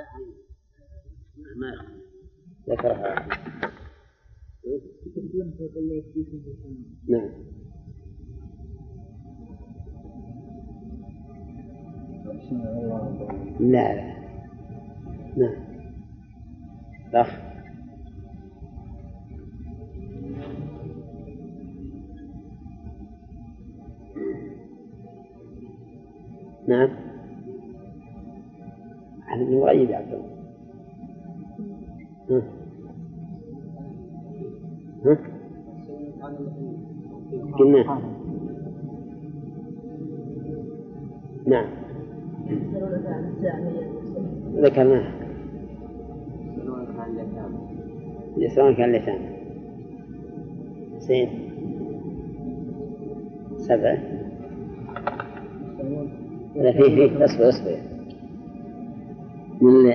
ما ذكرها. نعم. لا لا. نعم. أخ. نعم. هذا من غيب يا عبد الله. قلنا. نعم. ذكرناه. يسألونك عن اليتامى. زين. 7. لا فيه أصبر من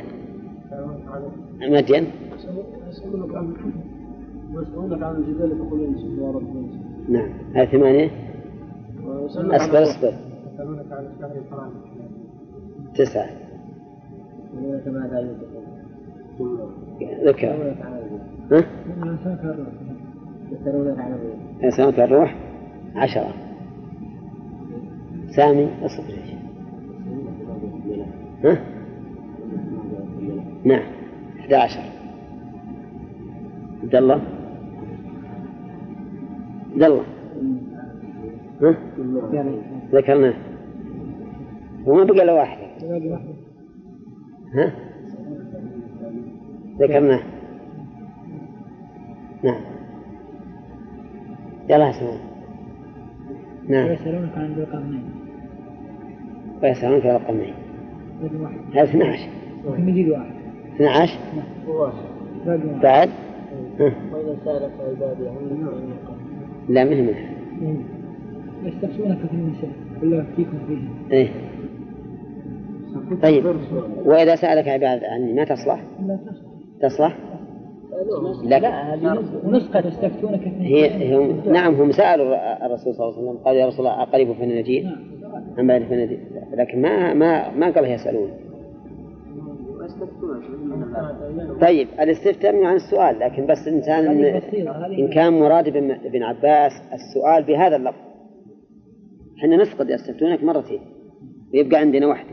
مدين. يسألونك عن الجبال فقل ينسفها ربي. نعم. هذه 8. أصبر. يسألونك عن الشهر الحرام. 9. يسألونك ماذا ينفقون. ذكر. يسألونك عن الروح. 10. سامي أصبر. نعم. 11. عبد الله. ذكرناه. وما بقى له واحدة. ذكرناه. نعم. يلا سمع. نعم. ويسألونك عن ذي القرنين. ويسألونك عن القرنين. هذا 12. نزيد 1. 12. بعد. وإذا سألك عبادي عني لا منها. يستفسونك في النساء قل لا أفتيكم فيهم. إيه. طيب. وإذا سألك عبادي عني ما تصلح؟ لا تصلح؟ لا هذه نسخة تستفتونك هي نعم هم سألوا الرسول صلى الله عليه وسلم قال يا رسول الله أقريب فنجيء أم بعد فنجيء لكن ما قال يسألون. طيب الاستفتاء عن السؤال لكن بس الإنسان إن كان مراد ابن عباس السؤال بهذا اللفظ حنا نسقط يستفتونك مرتين ويبقى عندنا واحدة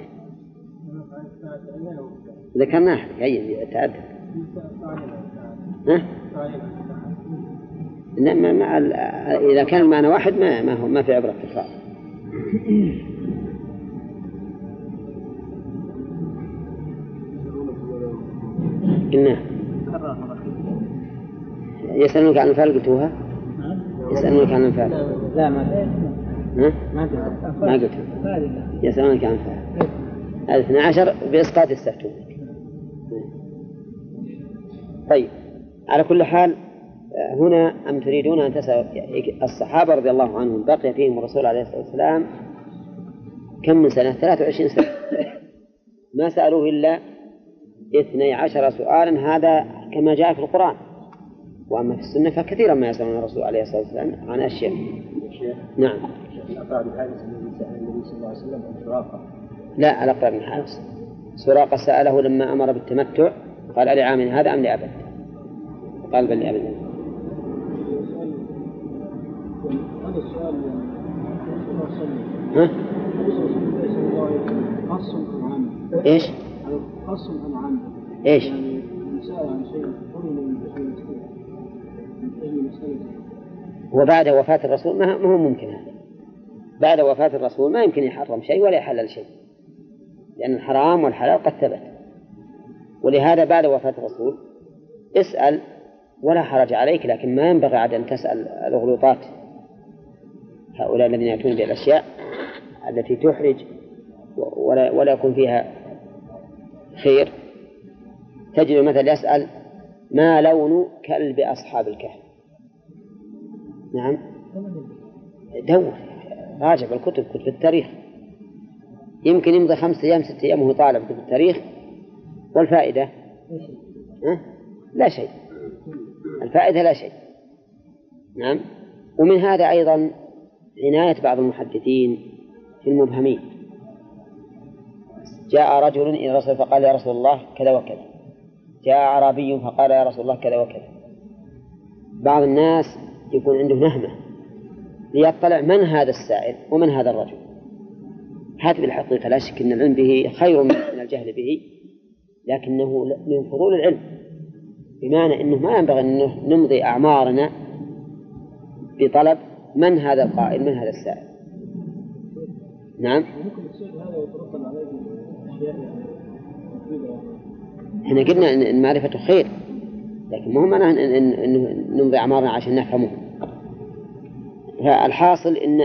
ذكرناها هي تعدد. إنما إذا كان المعنى واحد ما في عبرة تكرار. قلنا يسألونك عن الأنفال قلتوها؟ يسألونك عن الأنفال. لا ما قلت. يسألونك عن الأنفال. 12 بإسقاط يستفتونك. طيب على كل حال هنا أم تريدون أن تسأل الصحابة رضي الله عنهم بقي فيهم الرسول عليه الصلاة والسلام كم من سنة 23 سنة ما سألوه إلا 12 سؤالا هذا كما جاء في القرآن. وأما في السنة فكثيرا ما يسألون الرسول عليه الصلاة والسلام عن أشياء. نعم. لا على أقرأ بن حارس. سراقة سأله لما أمر بالتمتع قال ألعام هذا أم لأبد قال بل لأبد. هذا السؤال إيش؟ خاص أم عام؟ إيش؟ يعني سأل عن شيء وبعد وفاة الرسول ما هو ممكن هذا. بعد وفاة الرسول ما يمكن يحرم شيء ولا يحلل شيء لأن الحرام والحلال قد ثبت. ولهذا بعد وفاة الرسول اسأل ولا حرج عليك لكن ما ينبغي عاد أن تسأل الأغلوطات هؤلاء الذين يأتون بالأشياء التي تحرج ولا يكون فيها خير. تجد مثلا يسأل ما لون كلب أصحاب الكهف. نعم دور راجع بالكتب كتب التاريخ يمكن يمضي 5 أيام 6 أيام وهو طالع كتب التاريخ والفائدة لا شيء. الفائدة لا شيء. نعم. ومن هذا أيضا عناية بعض المحدثين في المبهمين جاء رجل إلى الرسول فقال يا رسول الله كذا وكذا، جاء أعرابي فقال يا رسول الله كذا وكذا. بعض الناس يكون عنده نهمة ليطلع من هذا السائل ومن هذا الرجل. هذا بالحقيقة لا شك أن العلم به خير من الجهل به، لكنه من فضول العلم، بمعنى أنه ما ينبغي أن نمضي أعمارنا بطلب من هذا القائل من هذا السائل. نعم. ممكن الشيء هذا يترتب عليه أشياء مفيدة. احنا قلنا أن معرفته خير، لكن مهم أن نمضي أعمارنا عشان نفهمه. فالحاصل أن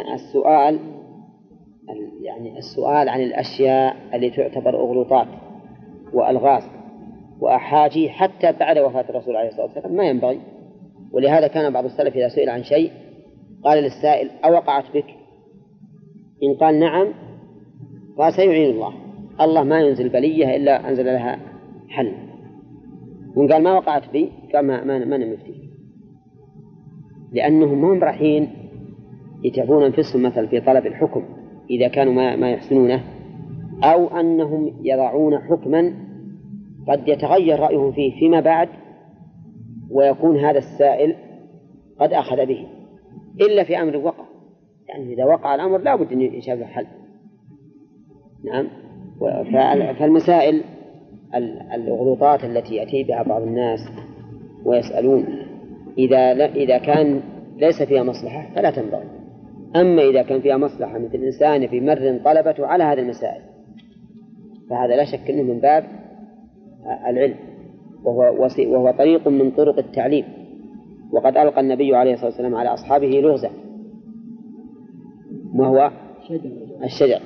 السؤال عن الأشياء اللي تعتبر أغلوطات وألغاز وأحاجي حتى بعد وفاة الرسول عليه الصلاة والسلام ما ينبغي. ولهذا كان بعض السلف إذا سئل عن شيء قال للسائل أوقعت بك؟ إن قال نعم قال سيعين الله ما ينزل بلية إلا أنزل لها حل. وإن قال ما وقعت بي قال ما نمفتي، لأنهم هم رايحين يتعبون أنفسهم مثلا في طلب الحكم إذا كانوا ما يحسنونه، أو أنهم يضعون حكما قد يتغير رأيهم فيه فيما بعد ويكون هذا السائل قد أخذ به، إلا في أمر وقع. يعني إذا وقع الأمر لا بد أن يشابه حل. نعم. فالمسائل الغلطات التي يأتي بها بعض الناس ويسألون إذا كان ليس فيها مصلحة فلا تنبغي. أما إذا كان فيها مصلحة مثل الإنسان في مر طلبته على هذه المسائل فهذا لا شك أنه من باب العلم، وهو طريق من طرق التعليم. وقد ألقى النبي عليه الصلاة والسلام على أصحابه لغزا وهو الشجر.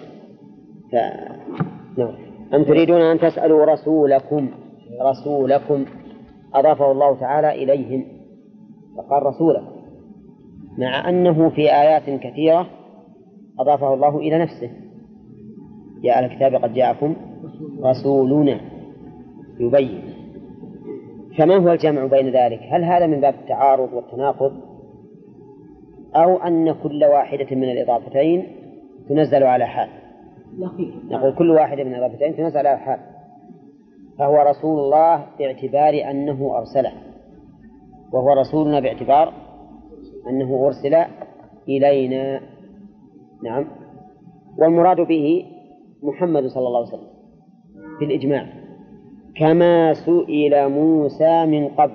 نعم. أم تريدون أن تسألوا رسولكم أضافه الله تعالى إليهم فقال رسولكم، مع أنه في آيات كثيرة أضافه الله إلى نفسه. يا أهل الكتاب قد جاءكم رسولنا يبين. فما هو الجمع بين ذلك؟ هل هذا من باب التعارض والتناقض، أو أن كل واحدة من الإضافتين تنزل على حال؟ نقول كل واحدة من الإضافتين تنزل على حال، فهو رسول الله باعتبار أنه أرسله، وهو رسولنا باعتبار أنه أرسل إلينا. نعم. والمراد به محمد صلى الله عليه وسلم في الإجماع، كما سئل موسى من قبل.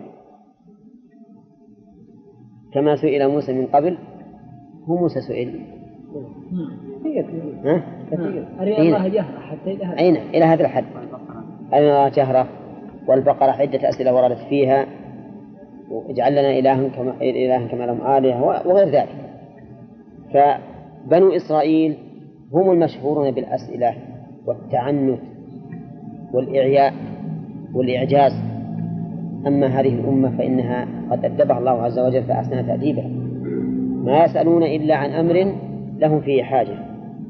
كما سئل موسى من قبل، هو موسى سئل الله جهرة حتى إلى هذا الحد. أرنا جهرة والبقرة عدة أسئلة وردت فيها، واجعل لنا إلها كما لهم آلهة وغير ذلك. فبنو إسرائيل هم المشهورون بالأسئلة والتعنت والإعياء والإعجاز. أما هذه الأمة فإنها قد أدبها الله عز وجل فأحسن تأديبها، ما يسألون إلا عن أمر لهم فيه حاجة.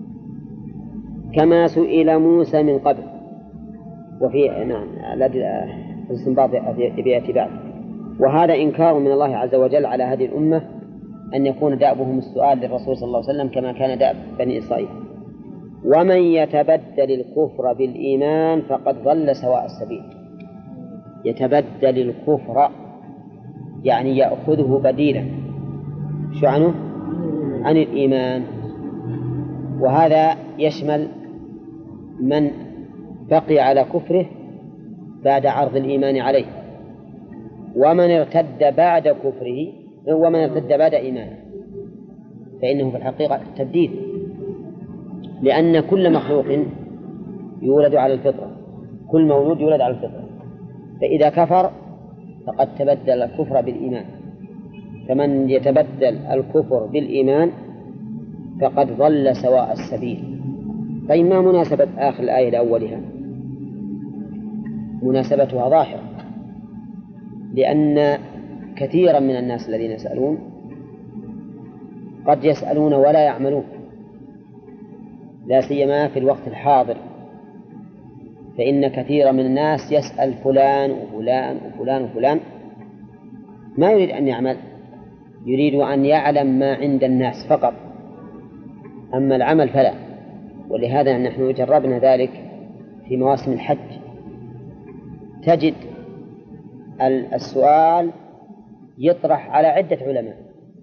كما سئل موسى من قبل. وفي نعم الاستنباط بيأتي بعد. وهذا إنكار من الله عز وجل على هذه الأمة أن يكون دأبهم السؤال للرسول صلى الله عليه وسلم كما كان دأب بني إسرائيل. ومن يتبدل الكفر بالإيمان فقد ضل سواء السبيل. يتبدل الكفر يعني يأخذه بديلا شو عنه؟ عن الإيمان. وهذا يشمل من بقي على كفره بعد عرض الإيمان عليه، ومن ارتد بعد كفره، ومن ارتد بعد إيمانه، فإنه في الحقيقة تبديل، لأن كل مخلوق يولد على الفطرة، كل مولود يولد على الفطرة، فإذا كفر فقد تبدل الكفر بالإيمان. فمن يتبدل الكفر بالإيمان فقد ضل سواء السبيل. طيب ما مناسبة آخر الآية لأولها؟ مناسبتها ظاهرة، لأن كثيرا من الناس الذين يسألون قد يسألون ولا يعملون، لا سيما في الوقت الحاضر، فإن كثيرا من الناس يسأل فلان وفلان وفلان وفلان، ما يريد أن يعمل، يريد أن يعلم ما عند الناس فقط، أما العمل فلا. ولهذا نحن جربنا ذلك في مواسم الحج تجد السؤال يطرح على عدة علماء،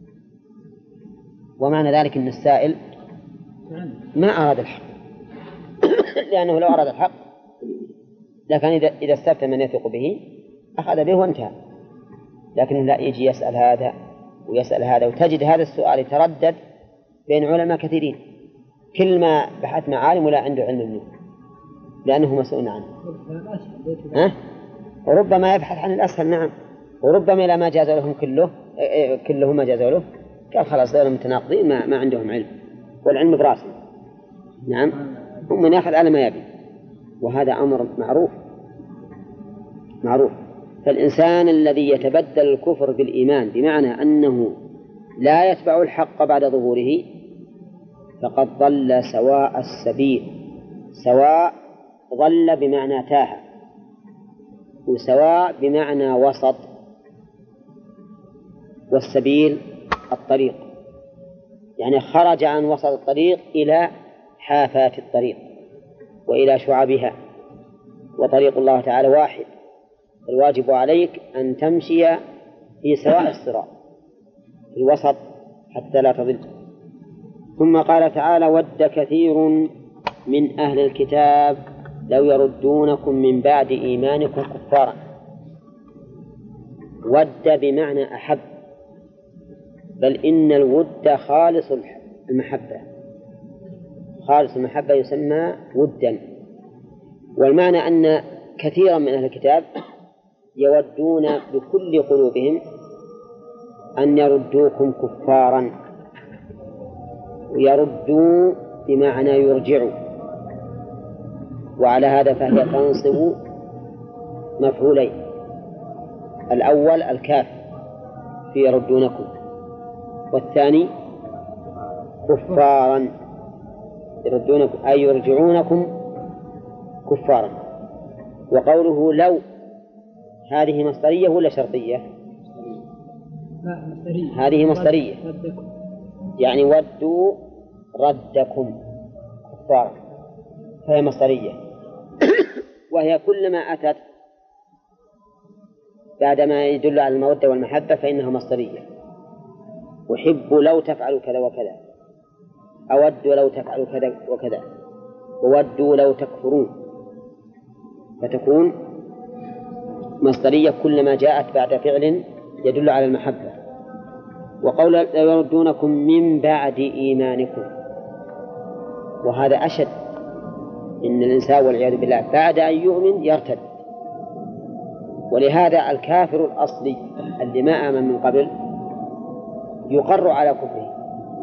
ومعنى ذلك أن السائل ما أراد الحق لأنه لو أراد الحق لكن إذا استفتى من يثق به أخذ به وانتهى، لكن لا يجي يسأل هذا ويسأل هذا، وتجد هذا السؤال يتردد بين علماء كثيرين، كل ما بحث مع عالم ولا عنده علم منه لأنه مسؤول عنه. وربما يبحث عن الأسهل، نعم، وربما إلى ما جاز لهم كله ما جاز له قال خلاص دول متناقضين ما عندهم علم، والعلم براسه، نعم، هم من يأخذ على ما يبي، وهذا أمر معروف. فالإنسان الذي يتبدل الكفر بالإيمان بمعنى أنه لا يتبع الحق بعد ظهوره فقد ضل سواء السبيل. سواء ضل بمعنى تاه، وسواء بمعنى وسط، والسبيل الطريق، يعني خرج عن وسط الطريق إلى حافات الطريق وإلى شعبها، وطريق الله تعالى واحد، الواجب عليك أن تمشي في سواء الصراط في الوسط حتى لا تضل. ثم قال تعالى: ود كثير من أهل الكتاب لو يردونكم من بعد إيمانكم كفارا. ود بمعنى أحب، بل إن الود خالص المحبة، خالص المحبة يسمى ودا. والمعنى أن كثيرا من أهل الكتاب يودون بكل قلوبهم أن يردوكم كفارا، ويردوا بمعنى يرجعوا، وعلى هذا فهي تنصب مفعولين: الأول الكاف في يردونكم، والثاني كفارا يردونكم أي يرجعونكم كفارا. وقوله لو هذه مصدرية ولا شرطية؟ هذه مصدرية، يعني ودوا ردكم كفارا، فهي مصدرية. وهي كلما أتت بعدما يدل على المودة والمحبة فإنها مصدرية. أحب لو تفعلوا كذا وكذا، أود لو تفعلوا كذا وكذا، وودوا لو تكفرون، فتكون مصدرية كلما جاءت بعد فعل يدل على المحبة. وقول يردونكم من بعد إيمانكم، وهذا أشد، إن الإنسان والعياذ بالله بعد أن يؤمن يرتد. ولهذا الكافر الأصلي اللي ما آمن من قبل يقر على كفره،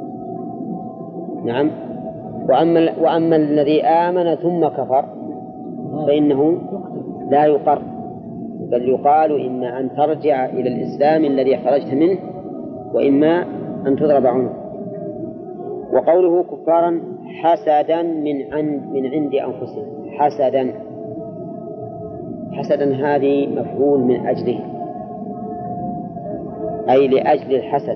نعم. وأما الذي آمن ثم كفر فإنه لا يقر، بل يقال إما أن ترجع إلى الإسلام الذي خرجت منه، وإما أن تضرب عنه. وقوله كفارا حسدا من عند أنفسهم، حسدا هذه مفعول من أجله، أي لأجل الحسد.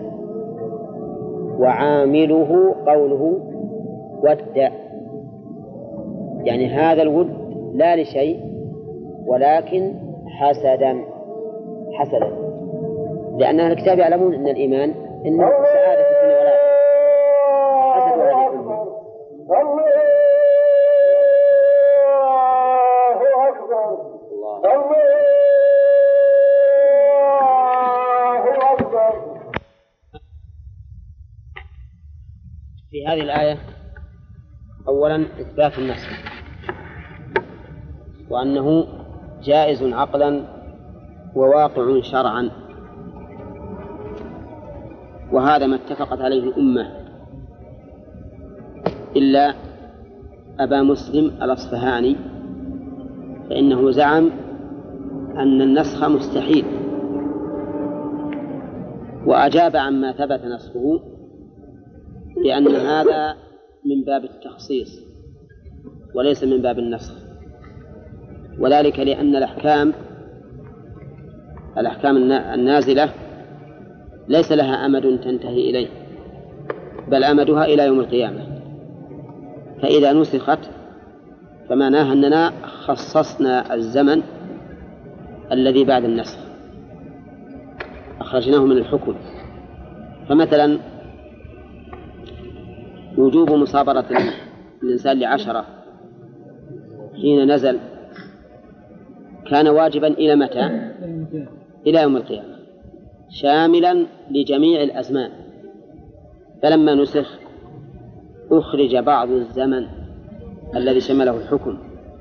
وعامله قوله ود، يعني هذا الود لا لشيء ولكن حسدا، لأن أهل الكتاب يعلمون أن الإيمان إنه سعادة في الدنيا والآخرة، حسد هذه الأمة. في هذه الآية أولا إثبات النسخ، وأنه جائز عقلا وواقع شرعا، وهذا ما اتفقت عليه الأمة إلا أبا مسلم الأصفهاني، فإنه زعم أن النسخ مستحيل، وأجاب عما ثبت نسخه لأن هذا من باب التخصيص وليس من باب النسخ، وذلك لأن الأحكام النازلة ليس لها أمد تنتهي إليه، بل أمدها إلى يوم القيامة، فإذا نسخت فمعناه أننا خصصنا الزمن الذي بعد النسخ، أخرجناه من الحكم. فمثلا وجوب مصابرة الإنسان ل10 حين نزل كان واجبا إلى متى؟ إلى يوم القيامة، شاملا لجميع الأزمان. فلما نسخ أخرج بعض الزمن الذي شمله الحكم،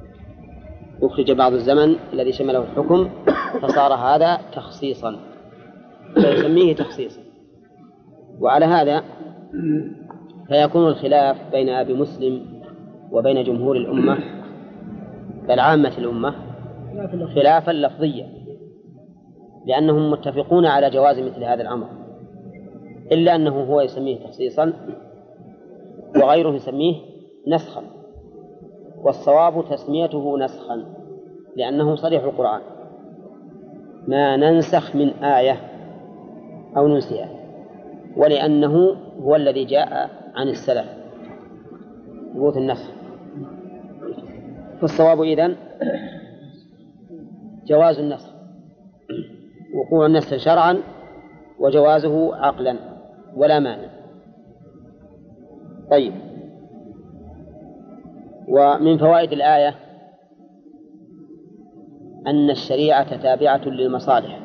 فصار هذا تخصيصا، فيسميه تخصيصا. وعلى هذا فيكون الخلاف بين أبي مسلم وبين جمهور الأمة بل عامة الأمة خلافا لفظيا، لأنهم متفقون على جواز مثل هذا الأمر، إلا أنه هو يسميه تخصيصا وغيره يسميه نسخا، والصواب تسميته نسخا لأنه صريح القرآن: ما ننسخ من آية أو ننسيها، ولأنه هو الذي جاء عن السلف ثبوت النسخ. فالصواب إذن جواز النسخ، وقوع النسخ شرعا وجوازه عقلا ولا مانع. طيب، ومن فوائد الآية أن الشريعة تابعة للمصالح،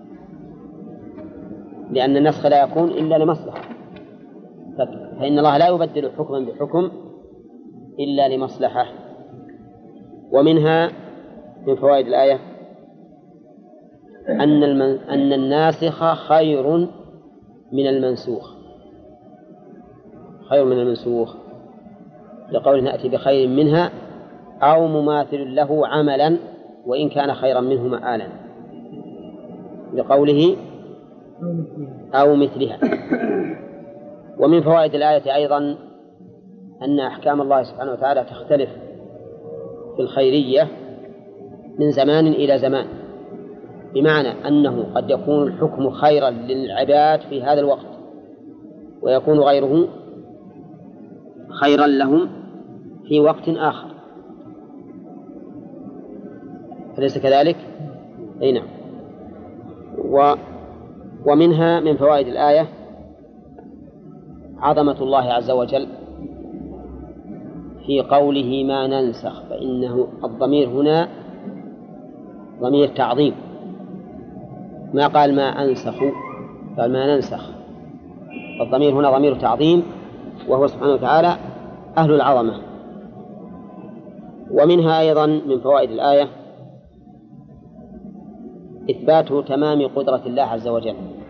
لأن النسخ لا يكون إلا لمصلحة، فإن الله لا يبدل حكما بحكم إلا لمصلحة. ومنها من فوائد الآية أن الناسخ خير من المنسوخ، لقول نأتي بخير منها أو مماثل له عملا وإن كان خيرا منه مآلا، لقوله أو مثلها. ومن فوائد الآية أيضا أن أحكام الله سبحانه وتعالى تختلف في الخيرية من زمان إلى زمان، بمعنى أنه قد يكون الحكم خيرا للعباد في هذا الوقت ويكون غيره خيرا لهم في وقت آخر، أليس كذلك؟ أي نعم. ومنها من فوائد الآية عظمة الله عز وجل في قوله ما ننسخ، فإنه الضمير هنا ضمير تعظيم، ما قال ما أنسخ، قال ما ننسخ، الضمير هنا ضمير تعظيم، وهو سبحانه وتعالى أهل العظمة. ومنها أيضا من فوائد الآية إثبات تمام قدرة الله عز وجل،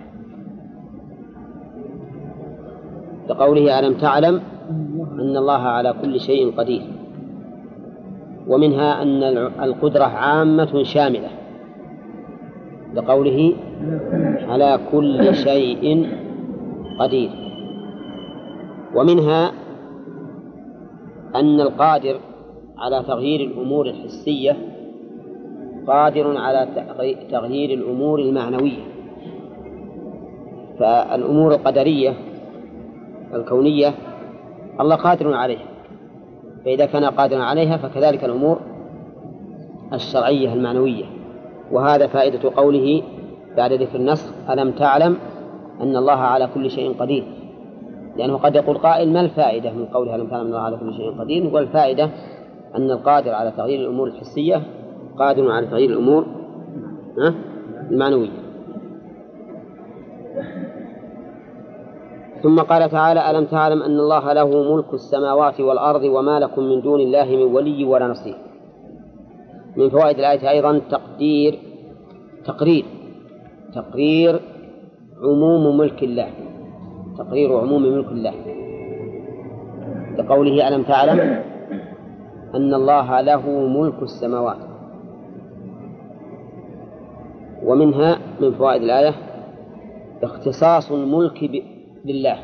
لقوله ألم تعلم أن الله على كل شيء قدير. ومنها أن القدرة عامة شاملة، لقوله على كل شيء قدير. ومنها أن القادر على تغيير الأمور الحسية قادر على تغيير الأمور المعنوية، فالأمور القدرية الكونية الله قادر عليها، فإذا كان قادرا عليها فكذلك الأمور الشرعية المعنوية. وهذا فائدة قوله بعد ذكر النسخ ألم تعلم أن الله على كل شيء قدير، لأنه قد يقول قائل ما الفائدة من قوله ألم تعلم أن الله على كل شيء قدير؟ نقول الفائدة أن القادر على تغيير الأمور الحسية قادر على تغيير الأمور المعنوية. ثم قال تعالى ألم تعلم أن الله له ملك السماوات والأرض وما لكم من دون الله من ولي ولا نصير. من فوائد الآية أيضا تقرير عموم ملك الله، لقوله ألم تعلم أن الله له ملك السماوات. ومنها من فوائد الآية اختصاص الملك لله.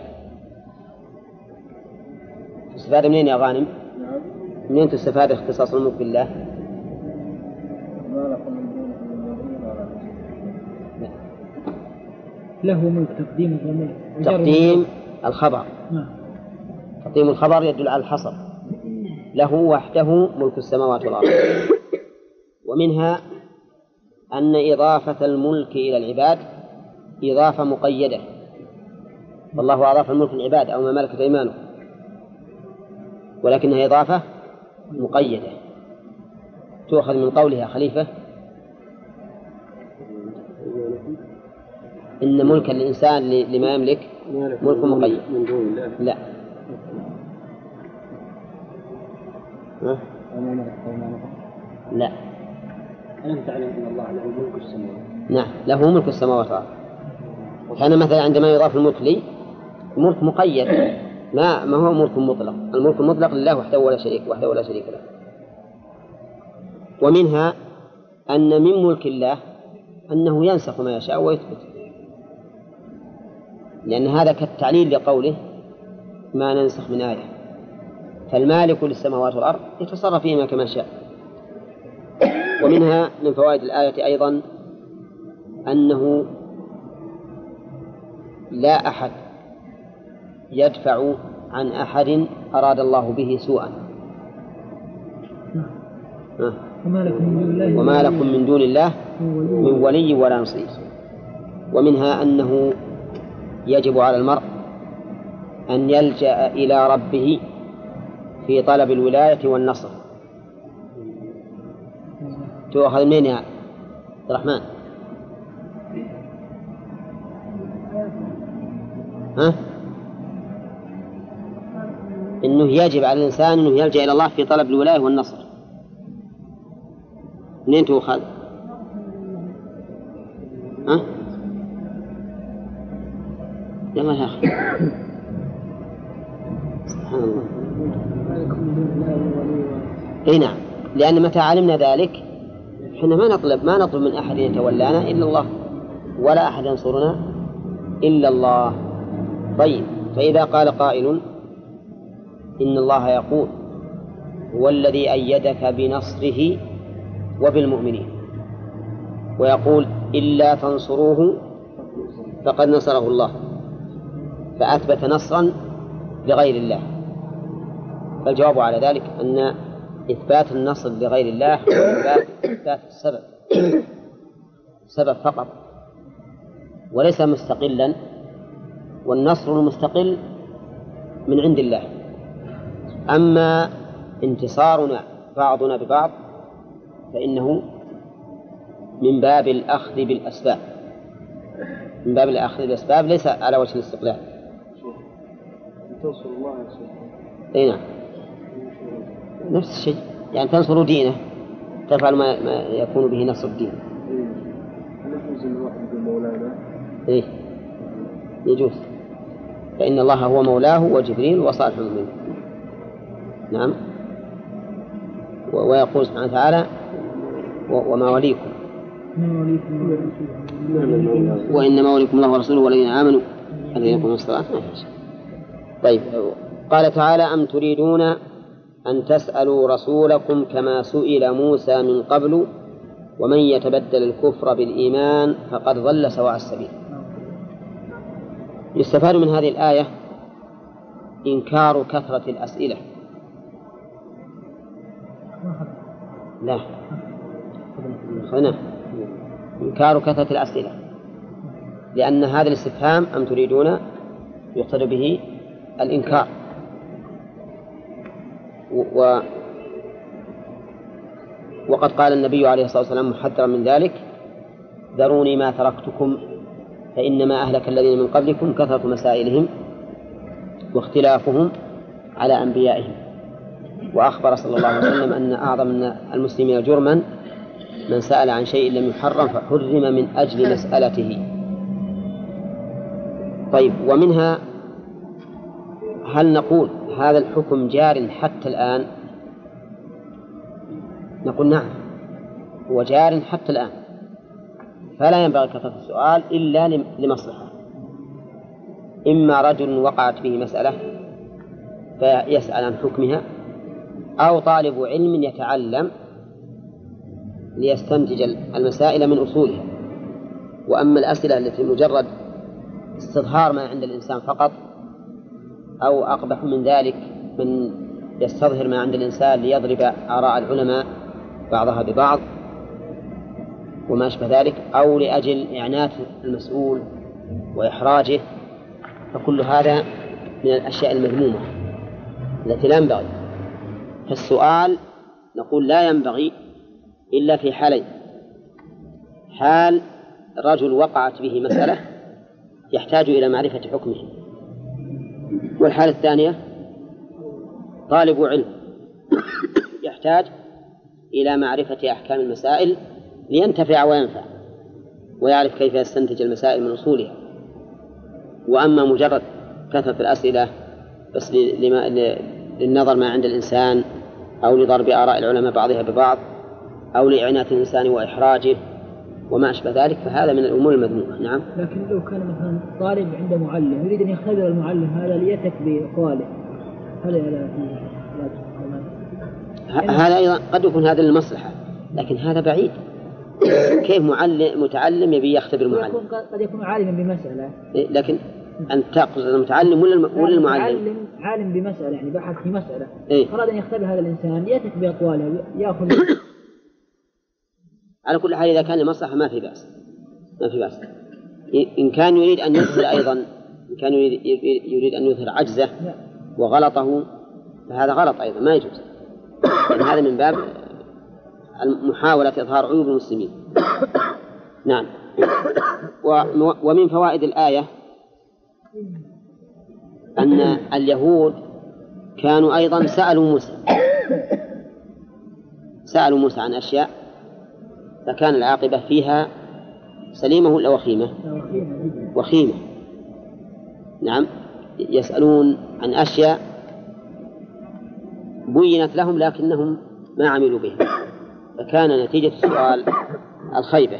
تستفاد منين يا غانم؟ منين تستفاد اختصاص الملك بالله؟ له ملك تقديم الخبر. تقديم الخبر يدل على الحصر، له وحده ملك السماوات والأرض. ومنها أن إضافة الملك إلى العباد إضافة مقيدة، فالله أضاف الملك للعباد أو ما ملكت أيمانه، ولكنها إضافة مقيدة تؤخذ من قولها خليفة إن ملك الإنسان لما يملك ملك مقيد. لا لا ألم تعلم أن الله له ملك السماوات؟ نعم له ملك السماوات والأرض. كان مثلا عندما يضاف الملك لي ملك مقيد، ما هو ملك مطلق. الملك المطلق لله وحده ولا شريك له. ومنها أن من ملك الله أنه ينسخ ما يشاء ويثبت، لأن هذا كالتعليل لقوله ما ننسخ من آية، فالمالك للسماوات والأرض يتصرف فيهما كما شاء. ومنها من فوائد الآية أيضا أنه لا أحد يدفع عن أحد أراد الله به سوءا. وما لكم من دون الله من ولي ولا نصير. ومنها أنه يجب على المرء أن يلجأ إلى ربه في طلب الولاية والنصر. تؤخذ منين يا عبد الرحمن؟ إنه يجب على الإنسان أنه يلجأ إلى الله في طلب الولاية والنصر. منين تؤخذ؟ يلا يا أخي سبحان الله. إيه نعم، لأن متى علمنا ذلك إحنا ما نطلب من أحد يتولانا إلا الله، ولا أحد ينصرنا إلا الله. طيب، فإذا قال قائل إن الله يقول هو الذي أيدك بنصره وبالمؤمنين، ويقول إلا تنصروه فقد نصره الله، فأثبت نصرا لغير الله، فالجواب على ذلك أن إثبات النصر لغير الله هو إثبات سبب فقط وليس مستقلا، والنصر المستقل من عند الله. أما انتصارنا بعضنا ببعض فإنه من باب الأخذ بالأسباب، ليس على وجه الاستقلال. تنصر الله أي نعم، نفس الشيء، يعني تنصر دينه، تفعل ما يكون به نصر الدين. إيه يجوز، فإن الله هو مولاه وجبريل وصالح المؤمنين. نعم. ويقول سبحانه وتعالى وما وليكم وإنما وليكم الله ورسوله والذين آمنوا الذين يقومون الصلاة. طيب، قال تعالى أم تريدون أن تسألوا رسولكم كما سئل موسى من قبل ومن يتبدل الكفر بالإيمان فقد ضل سواء السبيل. يستفاد من هذه الآية إنكار كثرة الأسئلة. لا هنا إنكار كثرة الأسئلة، لأن هذا الاستفهام أم تريدون يقتضي به الإنكار. وقد قال النبي عليه الصلاة والسلام محذرا من ذلك: ذروني ما تركتكم فإنما أهلك الذين من قبلكم كثرة مسائلهم واختلافهم على أنبيائهم. وأخبر صلى الله عليه وسلم أن أعظم المسلمين جرما من سأل عن شيء لم يحرم فحرم من أجل مسألته. طيب، ومنها هل نقول هذا الحكم جار حتى الآن؟ نقول نعم، هو جار حتى الآن، فلا ينبغي كثرة السؤال إلا لمصلحة. إما رجل وقعت به مسألة فيسأل عن حكمها، أو طالب علم يتعلم ليستنتج المسائل من أصولها. وأما الأسئلة التي مجرد استظهار ما عند الإنسان فقط، أو أقبح من ذلك من يستظهر ما عند الإنسان ليضرب آراء العلماء بعضها ببعض وما أشبه ذلك، أو لأجل إعنات المسؤول وإحراجه، فكل هذا من الأشياء المذمومة التي لا ينبغي. فالسؤال نقول لا ينبغي إلا في حالين: حال رجل وقعت به مسألة يحتاج إلى معرفة حكمه، والحالة الثانية طالب علم يحتاج إلى معرفة أحكام المسائل لينتفع وينفع ويعرف كيف يستنتج المسائل من أصولها. وأما مجرد كثرة الأسئلة بس للنظر ما عند الإنسان أو لضرب آراء العلماء بعضها ببعض أو لإعنات الإنسان وإحراجه وما أشبه ذلك، فهذا من الأمور المذمومة. نعم. لكن لو كان مثلا طالب عنده معلم يريد أن يختبر المعلم هذا ليثق بأقواله، هذا أيضا قد يكون هذا للمصلحة، لكن هذا بعيد. كيف متعلم يبي يختبر معلم؟ قد يكون عالما بمسألة، لكن أن تقصد المتعلم ولا المعلم؟ عالم بمسألة، يعني بحث في مسألة، إيه؟ أراد أن يختبر هذا الإنسان يثق بأقواله يأخذ. على كل حال إذا كان لمصلحة ما في بأس، ما في بأس. إن كان يريد أن يظهر أيضا، إن كان يريد أن يظهر عجزه وغلطه فهذا غلط أيضا، ما يجوز، لأن هذا من باب محاولة إظهار عيوب المسلمين. نعم. ومن فوائد الآية أن اليهود كانوا أيضا سألوا موسى عن أشياء فكان العاقبة فيها سليمة ولا وخيمة؟ وخيمة. نعم، يسألون عن أشياء بينت لهم لكنهم ما عملوا بها، فكان نتيجة السؤال الخيبة.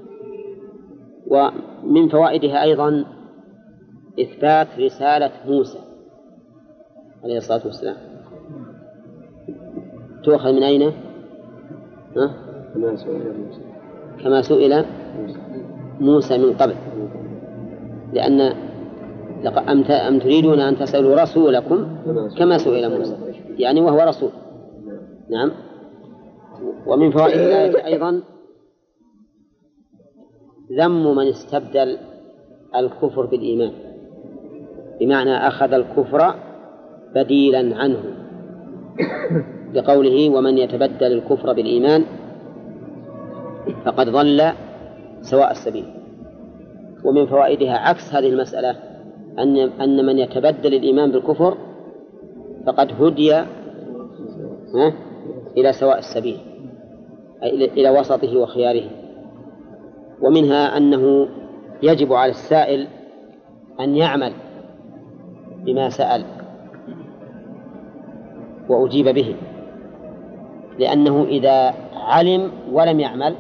ومن فوائدها أيضا إثبات رسالة موسى عليه الصلاة والسلام. تؤخذ من أين؟ كما سئل موسى من قبل، لأن أم تريدون أن تسألوا رسولكم كما سئل موسى، يعني وهو رسول. نعم. ومن فوائد الآية أيضا ذم من استبدل الكفر بالإيمان، بمعنى أخذ الكفر بديلا عنه، بقوله ومن يتبدل الكفر بالإيمان فقد ضل سواء السبيل. ومن فوائدها عكس هذه المسألة أن من يتبدل الإيمان بالكفر فقد هدي إلى سواء السبيل، أي إلى وسطه وخياره. ومنها أنه يجب على السائل أن يعمل بما سأل وأجيب به، لأنه إذا علم ولم يعمل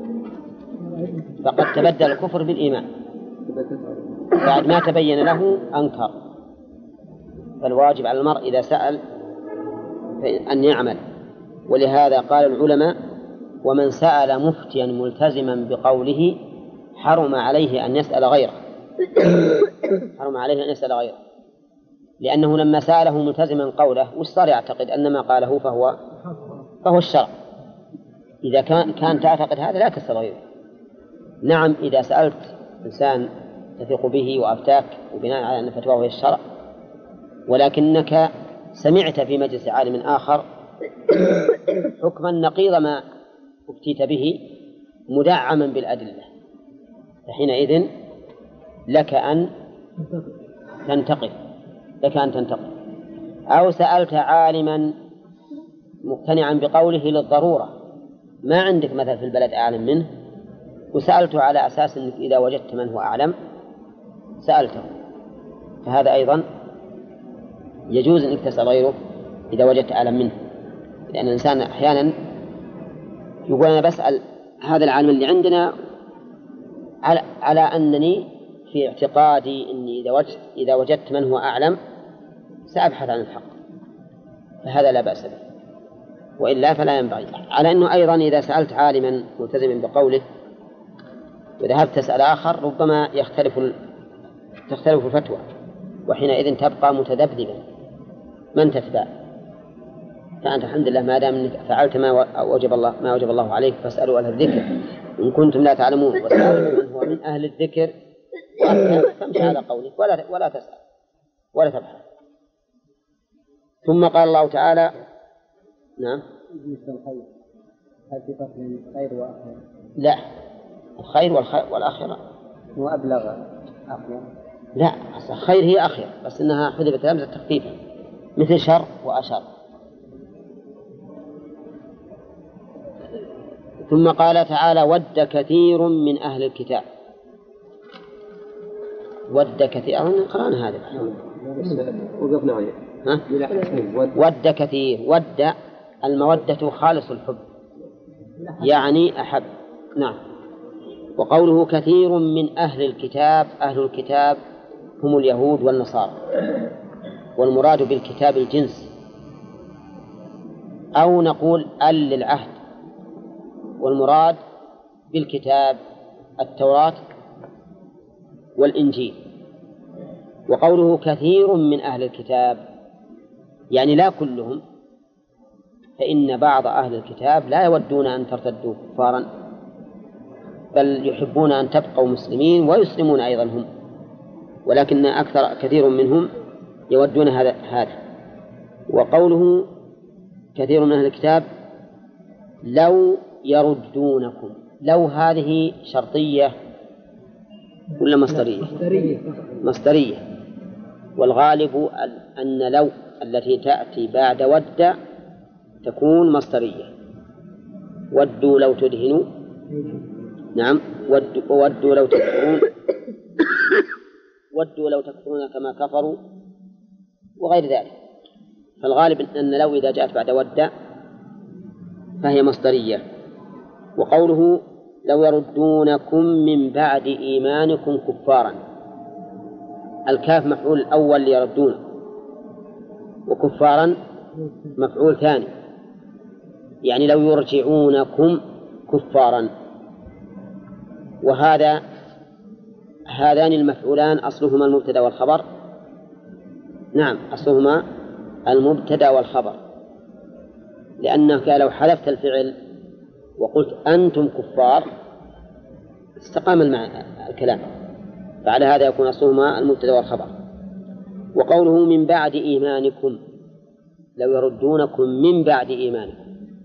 فقد تبدل الكفر بالإيمان، بعد ما تبين له أنكر. فالواجب على المرء إذا سأل أن يعمل. ولهذا قال العلماء ومن سأل مفتيا ملتزما بقوله حرم عليه أن يسأل غيره، حرم عليه أن يسأل غيره، لأنه لما سأله ملتزما قوله وش صار يعتقد أن ما قاله فهو الشرع. إذا كان تعتقد هذا لا تسأل غيره. نعم، إذا سألت إنسان تثق به وأفتاك وبناء على أن فتواه هي الشرع، ولكنك سمعت في مجلس عالم آخر حكما نقيض ما أفتيت به مدعما بالأدلة، فحينئذ لك أن تنتقل، أو سألت عالما مقتنعا بقوله للضرورة، ما عندك مثل في البلد أعلم منه، وسألته على أساس أنك إذا وجدت من هو أعلم سألته، فهذا أيضا يجوز أنك تسأل غيره إذا وجدت أعلم منه. لأن الإنسان أحيانا يقول أنا بسأل هذا العالم اللي عندنا على أنني في اعتقادي أني إذا وجدت من هو أعلم سأبحث عن الحق، فهذا لا بأس به، وإلا فلا ينبغي. على أنه أيضا إذا سألت عالما ملتزما بقوله وذهبت تسأل آخر ربما تختلف الفتوى، وحينئذ تبقى متذبذبا من تتبع. فأنت الحمد لله ما دام أنك فعلت ما وجب الله عليك فاسألوا أهل الذكر إن كنتم لا تعلمون، واسألوا من هو من أهل الذكر فامشي على قولك ولا تسأل ولا تبحث. ثم قال الله تعالى نعم مثل الخير، هل في فرق بين الخير وآخر؟ لا، الخير والآخرة هو أبلغ أخير. لا، الخير هي أخير بس إنها حذفت همزة تخفيفا مثل شر وأشر. ثم قال تعالى ود كثير من أهل الكتاب. ود كثير قرأنا هذا وقفنا عليه. ود كثير، ود المودة خالص الحب يعني أحب. نعم. وقوله كثير من أهل الكتاب، أهل الكتاب هم اليهود والنصارى، والمراد بالكتاب الجنس، أو نقول للعهد، والمراد بالكتاب التوراة والإنجيل. وقوله كثير من أهل الكتاب يعني لا كلهم، فإن بعض أهل الكتاب لا يودون أن ترتدوا كفارا، بل يحبون أن تبقوا مسلمين ويسلمون أيضا هم، ولكن كثير منهم يودون هذا. وقوله كثير من أهل الكتاب لو يردونكم، لو هذه شرطية ولا مصدرية؟ مصدرية. والغالب أن لو التي تأتي بعد ود تكون مصدرية. ودوا لو تدهنوا، نعم، ودوا لو تكفرون، ودوا لو تكفرون كما كفروا وغير ذلك. فالغالب أن لو إذا جاءت بعد ود فهي مصدرية. وقوله لو يردونكم من بعد إيمانكم كفارا، الكاف مفعول الأول ليردون، وكفارا مفعول ثاني، يعني لو يرجعونكم كفارا. هذان المفعولان أصلهما المبتدأ والخبر. نعم، أصلهما المبتدأ والخبر، لأنك لو حذفت الفعل وقلت أنتم كفار استقام الكلام، فعلى هذا يكون أصلهما المبتدأ والخبر. وقوله من بعد إيمانكم، لو يردونكم من بعد إيمانكم،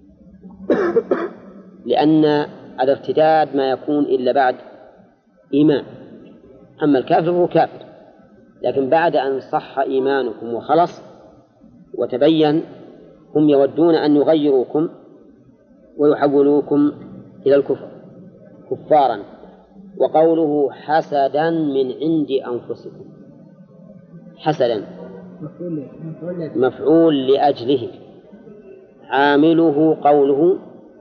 لأن الارتداد ما يكون إلا بعد إيمان، أما الكافر فهو كافر، لكن بعد أن صح إيمانكم وخلص وتبين هم يودون أن يغيروكم ويحولوكم إلى الكفر كفارا. وقوله حسدا من عند أنفسكم، حسدا مفعول لأجله، عامله قوله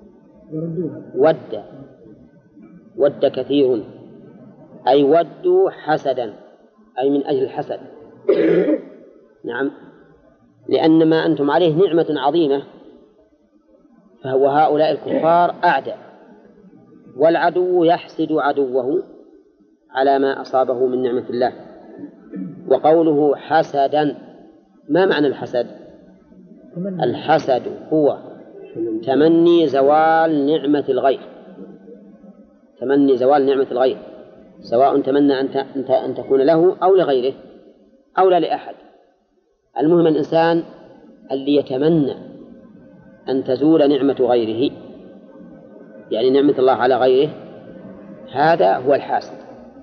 ود كثير، أي ودوا حسدا، أي من أجل الحسد. نعم، لأن ما أنتم عليه نعمة عظيمة، فهو هؤلاء الكفار أعداء، والعدو يحسد عدوه على ما أصابه من نعمة الله. وقوله حسدا، ما معنى الحسد؟ الحسد هو تمني زوال نعمة الغير، تمني زوال نعمة الغير، سواء تمنى أن تكون له أو لغيره أو لا لأحد. المهم الإنسان اللي يتمنى أن تزول نعمة غيره، يعني نعمة الله على غيره، هذا هو الحاسد.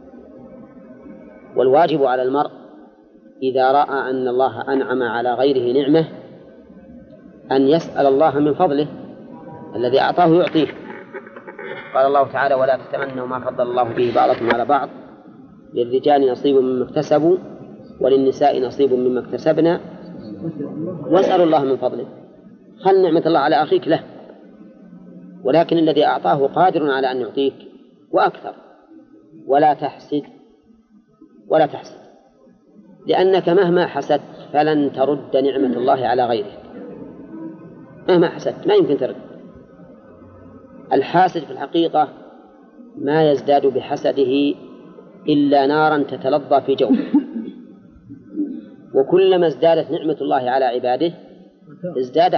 والواجب على المرء إذا رأى أن الله أنعم على غيره نعمة أن يسأل الله من فضله الذي أعطاه يعطيه. قال الله تعالى ولا تتمنوا ما فضل الله به بعضكم على بعض، للرجال نصيب مما اكتسبوا وللنساء نصيب مما اكتسبنا واسألوا الله من فضله. خل نعمة الله على أخيك له، ولكن الذي أعطاه قادر على أن يعطيك وأكثر. ولا تحسد، ولا تحسد، لأنك مهما حسدت فلن ترد نعمة الله على غيرك، مهما حسدت ما يمكن ترد. الحاسد في الحقيقة ما يزداد بحسده إلا نارا تتلظى في جوفه، وكلما ازدادت نعمة الله على عباده ازداد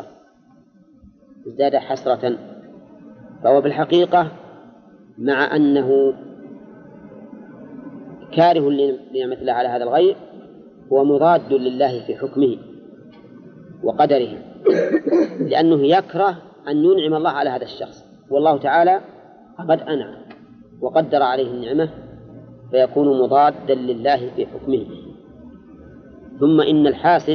حسرة. فهو بالحقيقة مع أنه كاره لنعمة الله على هذا الغير هو مضاد لله في حكمه وقدره، لأنه يكره أن ينعم الله على هذا الشخص، والله تعالى قد أنعم وقدر عليه النعمة، فيكون مضادا لله في حكمه. ثم إن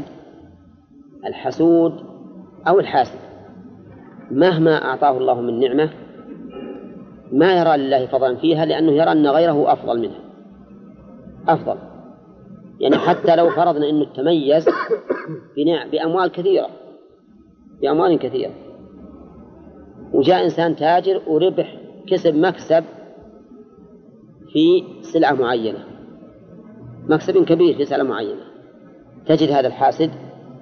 الحسود أو الحاسد مهما أعطاه الله من نعمة ما يرى لله فضلا فيها، لأنه يرى أن غيره أفضل منه، أفضل. يعني حتى لو فرضنا أنه تميز بأموال كثيرة، وجاء إنسان تاجر وربح كسب مكسب في سلعة معينة، مكسب كبير في سلعة معينة، تجد هذا الحاسد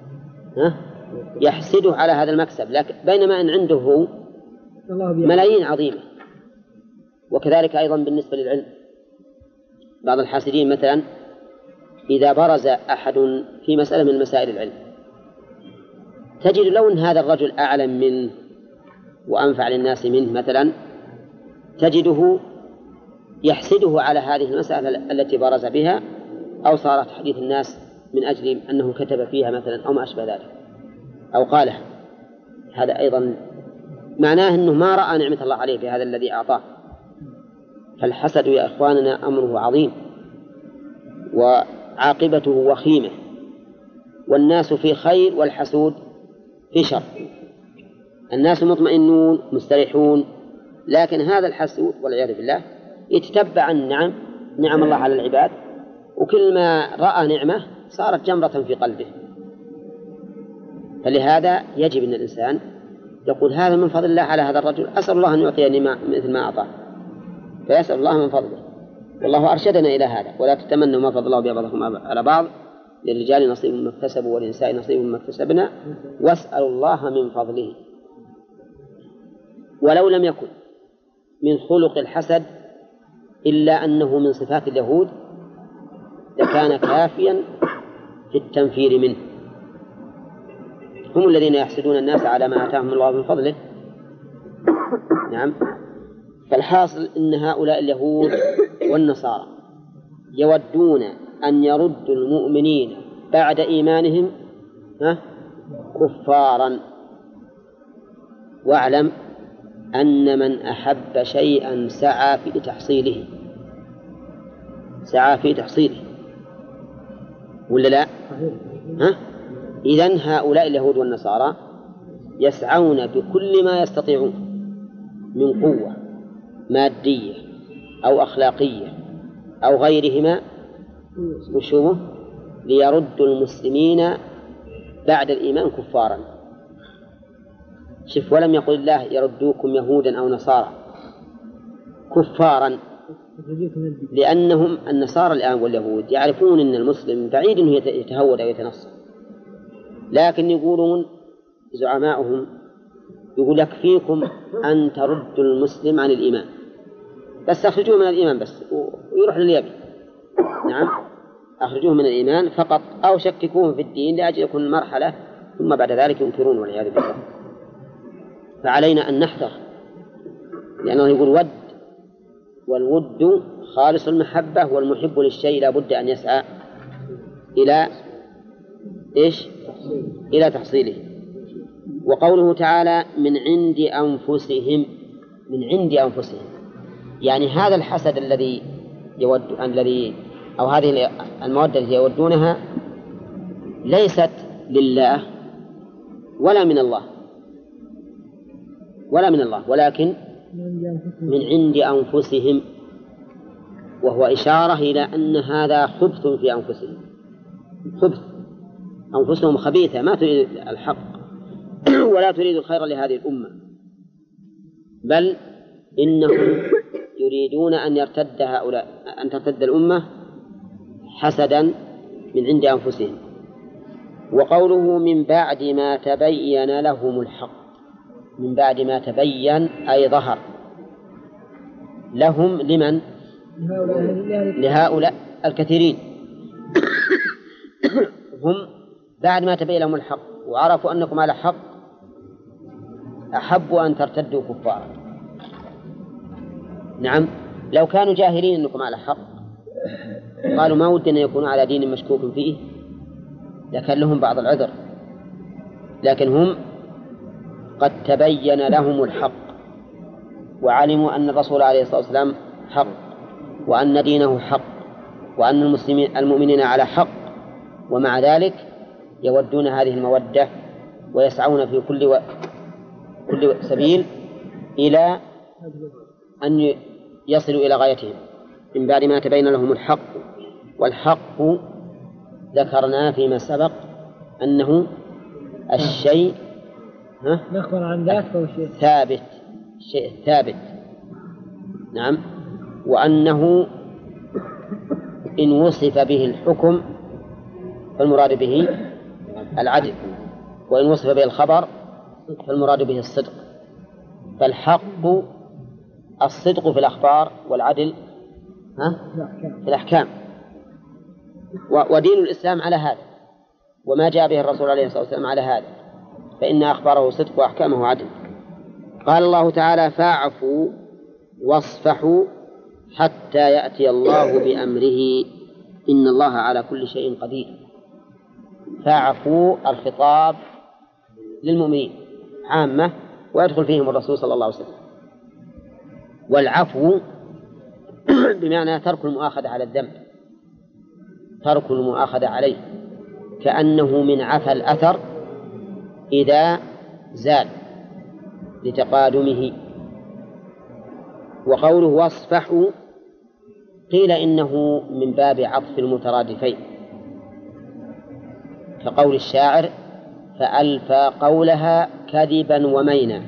يحسده على هذا المكسب، لكن بينما أن عنده هو ملايين عظيمة. وكذلك أيضا بالنسبة للعلم، بعض الحاسدين مثلا إذا برز أحد في مسألة من مسائل العلم تجد لو أن هذا الرجل أعلم منه وأنفع للناس منه مثلا، تجده يحسده على هذه المسألة التي برز بها، أو صارت حديث الناس من أجل أنه كتب فيها مثلا أو ما أشبه ذلك أو قاله. هذا أيضا معناه أنه ما رأى نعمة الله عليه بهذا الذي أعطاه. فالحسد يا إخواننا أمره عظيم وعاقبته وخيمة، والناس في خير والحسود في شر. الناس مطمئنون مستريحون، لكن هذا الحسود والعياذ بالله يتتبع نعم الله على العباد، وكل ما رأى نعمة صارت جمرة في قلبه. فلهذا يجب أن الإنسان يقول هذا من فضل الله على هذا الرجل، أسأل الله أن يعطيني مثل ما أعطاه، فيسأل الله من فضله. والله أرشدنا إلى هذا: ولا تتمنوا ما فضل الله بعضكم على بعض، للرجال نصيب مما اكتسبوا وللنساء نصيب مما اكتسبنا واسألوا الله من فضله. ولو لم يكن من خلق الحسد إلا أنه من صفات اليهود لكان كافيا في التنفير منه. هم الذين يحسدون الناس على ما آتاهم الله من فضله. نعم. فالحاصل إن هؤلاء اليهود والنصارى يودون أن يردوا المؤمنين بعد إيمانهم كفارا. واعلم أن من أحب شيئا سعى في تحصيله ولا لا؟ إذن هؤلاء اليهود والنصارى يسعون بكل ما يستطيعون من قوة مادية أو أخلاقية أو غيرهما ليردوا المسلمين بعد الإيمان كفارا. شف، ولم يقل الله يردوكم يهودا أو نصارى، كفارا، لأنهم النصارى الآن واليهود يعرفون أن المسلم بعيد أنه يتهود أو يتنصر، لكن يقولون زعماؤهم يقول يكفيكم أن تردوا المسلم عن الإيمان، بس أخرجوه من الإيمان بس ويروح لليبي. نعم، أخرجوه من الإيمان فقط، أو شككوهم في الدين لأجل يكون مرحلة ثم بعد ذلك ينكرون والعياذ بالله. فعلينا أن نحذر، لأنه يقول ود، والود خالص المحبة، والمحب للشيء لا بد أن يسعى إلى تحصيله. وقوله تعالى من عند أنفسهم، يعني هذا الحسد الذي أو هذه المودة التي يودونها ليست لله ولا من الله ولكن من عند أنفسهم، وهو إشارة إلى أن هذا خبث في أنفسهم، أنفسهم خبيثة ما تريد الحق ولا تريد الخير لهذه الأمة، بل إنهم يريدون أن ترتد الأمة حسدا من عند أنفسهم. وقوله من بعد ما تبين لهم الحق، من بعد ما تبين أي ظهر لهم، لمن؟ لهؤلاء الكثيرين هم بعد ما تبين لهم الحق وعرفوا أنكم على حق أحبوا أن ترتدوا كفارا. نعم، لو كانوا جاهلين أنكم على حق قالوا ما ودنا يكونوا على دين مشكوك فيه لكن لهم بعض العذر، لكن هم قد تبين لهم الحق وعلموا أن الرسول عليه الصلاة والسلام حق وأن دينه حق وأن المؤمنين على حق، ومع ذلك يودون هذه المودة ويسعون في كل سبيل إلى أن يصلوا إلى غايتهم من بعد ما تبين لهم الحق. والحق ذكرنا فيما سبق أنه الشيء نخبر عن ذات فهو شيء ثابت، الشيء الثابت. نعم، وأنه إن وصف به الحكم فالمراد به العدل، وإن وصف به الخبر فالمراد به الصدق. فالحق الصدق في الأخبار والعدل في الأحكام. ودين الإسلام على هذا، وما جاء به الرسول عليه الصلاة والسلام على هذا، فإن أخباره صدق وأحكامه عدل. قال الله تعالى: فاعفوا واصفحوا حتى يأتي الله بأمره إن الله على كل شيء قدير. فاعفوا الخطاب للمؤمنين عامة ويدخل فيهم الرسول صلى الله عليه وسلم. والعفو بمعنى ترك المؤاخذة على الذنب، ترك المؤاخذة عليه، كأنه من عفى الأثر إذا زال لتقادمه. وقوله واصفحوا قيل إنه من باب عطف المترادفين، كقول الشاعر: فألفى قولها كذبا ومينا.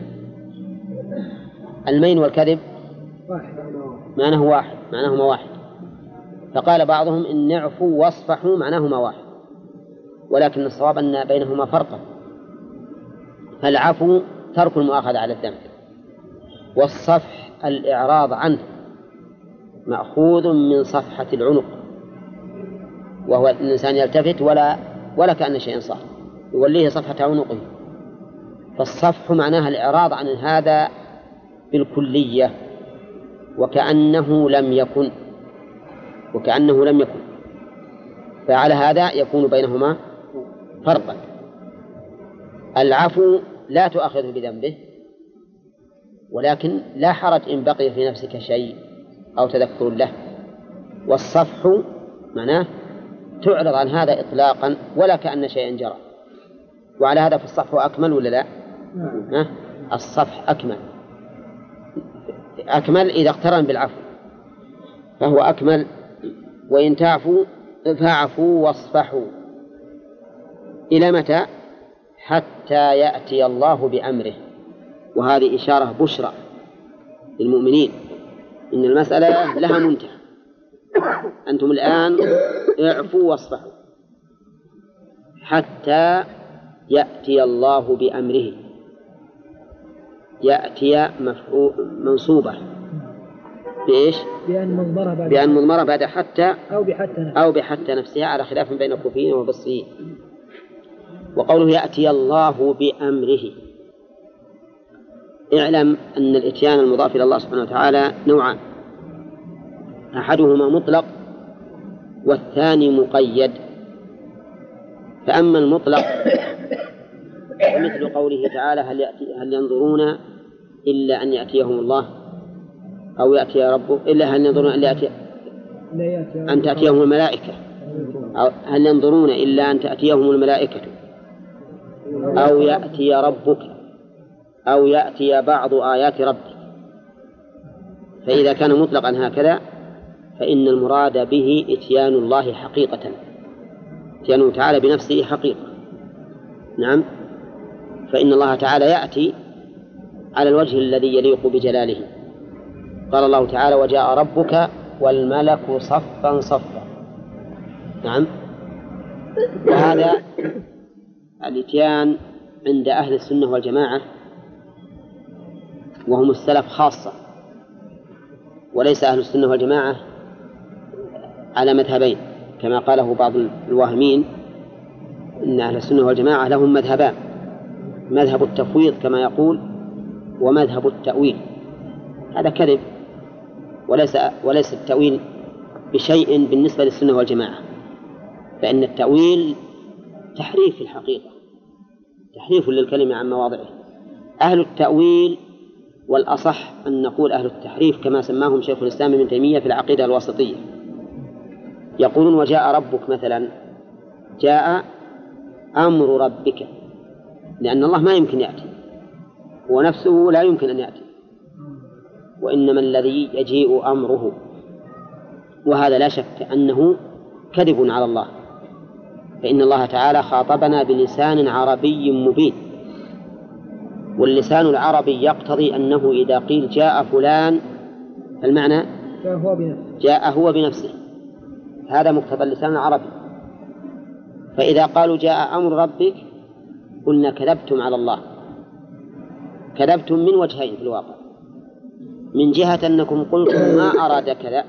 المين والكذب معناه واحد، معناهما واحد. فقال بعضهم إن اعفوا واصفحوا معناهما واحد، ولكن الصواب أن بينهما فرقا. فالعفو ترك المؤاخذة على الذنب، والصفح الإعراض عنه، مأخوذ من صفحة العنق، وهو الإنسان يلتفت ولا كأن شيئا صار، يوليه صفحة عنقه. فالصفح معناها الإعراض عن هذا بالكلية، وكأنه لم يكن، فعلى هذا يكون بينهما فرقا. العفو لا تؤاخذه بذنبه، ولكن لا حرج إن بقي في نفسك شيء أو تذكر له. والصفح معناه تعرض عن هذا إطلاقا ولا كأن شيئا جرى. وعلى هذا فالصفح أكمل ولا لا؟ الصفح أكمل إذا اقترن بالعفو فهو أكمل. وإن تعفوا فاعفوا واصفحوا إلى متى؟ حتى يأتي الله بأمره. وهذه إشارة بشرى للمؤمنين إن المسألة لها منتهى. أنتم الآن اعفوا واصفحوا حتى يأتي الله بأمره. يأتي منصوبة بإيش؟ بأن مضمرة بعد حتى أو بحتى نفسها، على خلاف بين الكوفيين والبصريين. وقوله يأتي الله بأمره، اعلم أن الإتيان المضاف إلى الله سبحانه وتعالى نوعان: أحدهما مطلق والثاني مقيد. فأما المطلق مثل قوله تعالى: هل ينظرون إلا أن يأتيهم الله أو يأتي ربه، إلا هل ينظرون إلا أن تأتيهم الملائكة، أو هل ينظرون إلا أن تأتيهم الملائكة أو يأتي ربك أو يأتي بعض آيات ربك. فإذا كان مطلقا هكذا فإن المراد به إتيان الله حقيقة، إتيانه تعالى بنفسه حقيقة. نعم، فإن الله تعالى يأتي على الوجه الذي يليق بجلاله. قال الله تعالى: وجاء ربك والملك صفا صفا. نعم، وهذا الإتيان عند أهل السنة والجماعة وهم السلف خاصة، وليس أهل السنة والجماعة على مذهبين كما قاله بعض الواهمين إن أهل السنة والجماعة لهم مذهبان: مذهب التفويض كما يقول، ومذهب التأويل. هذا كذب، وليس التأويل بشيء بالنسبة للسنة والجماعة، فإن التأويل تحريف في الحقيقة، تحريف للكلمة عن مواضعه. أهل التأويل، والأصح أن نقول أهل التحريف كما سماهم شيخ الإسلام ابن تيمية في العقيدة الواسطية، يقولون وجاء ربك مثلا، جاء أمر ربك، لأن الله ما يمكن يأتي، ونفسه لا يمكن أن يأتي، وإنما الذي يجيء أمره. وهذا لا شك أنه كذب على الله، فإن الله تعالى خاطبنا بلسان عربي مبين، واللسان العربي يقتضي أنه إذا قيل جاء فلان المعنى جاء هو بنفسه، هذا مقتضى اللسان العربي. فإذا قالوا جاء أمر ربك قلنا كذبتم على الله، كذبتم من وجهين في الواقع: من جهة أنكم قلتم ما أراد كذا،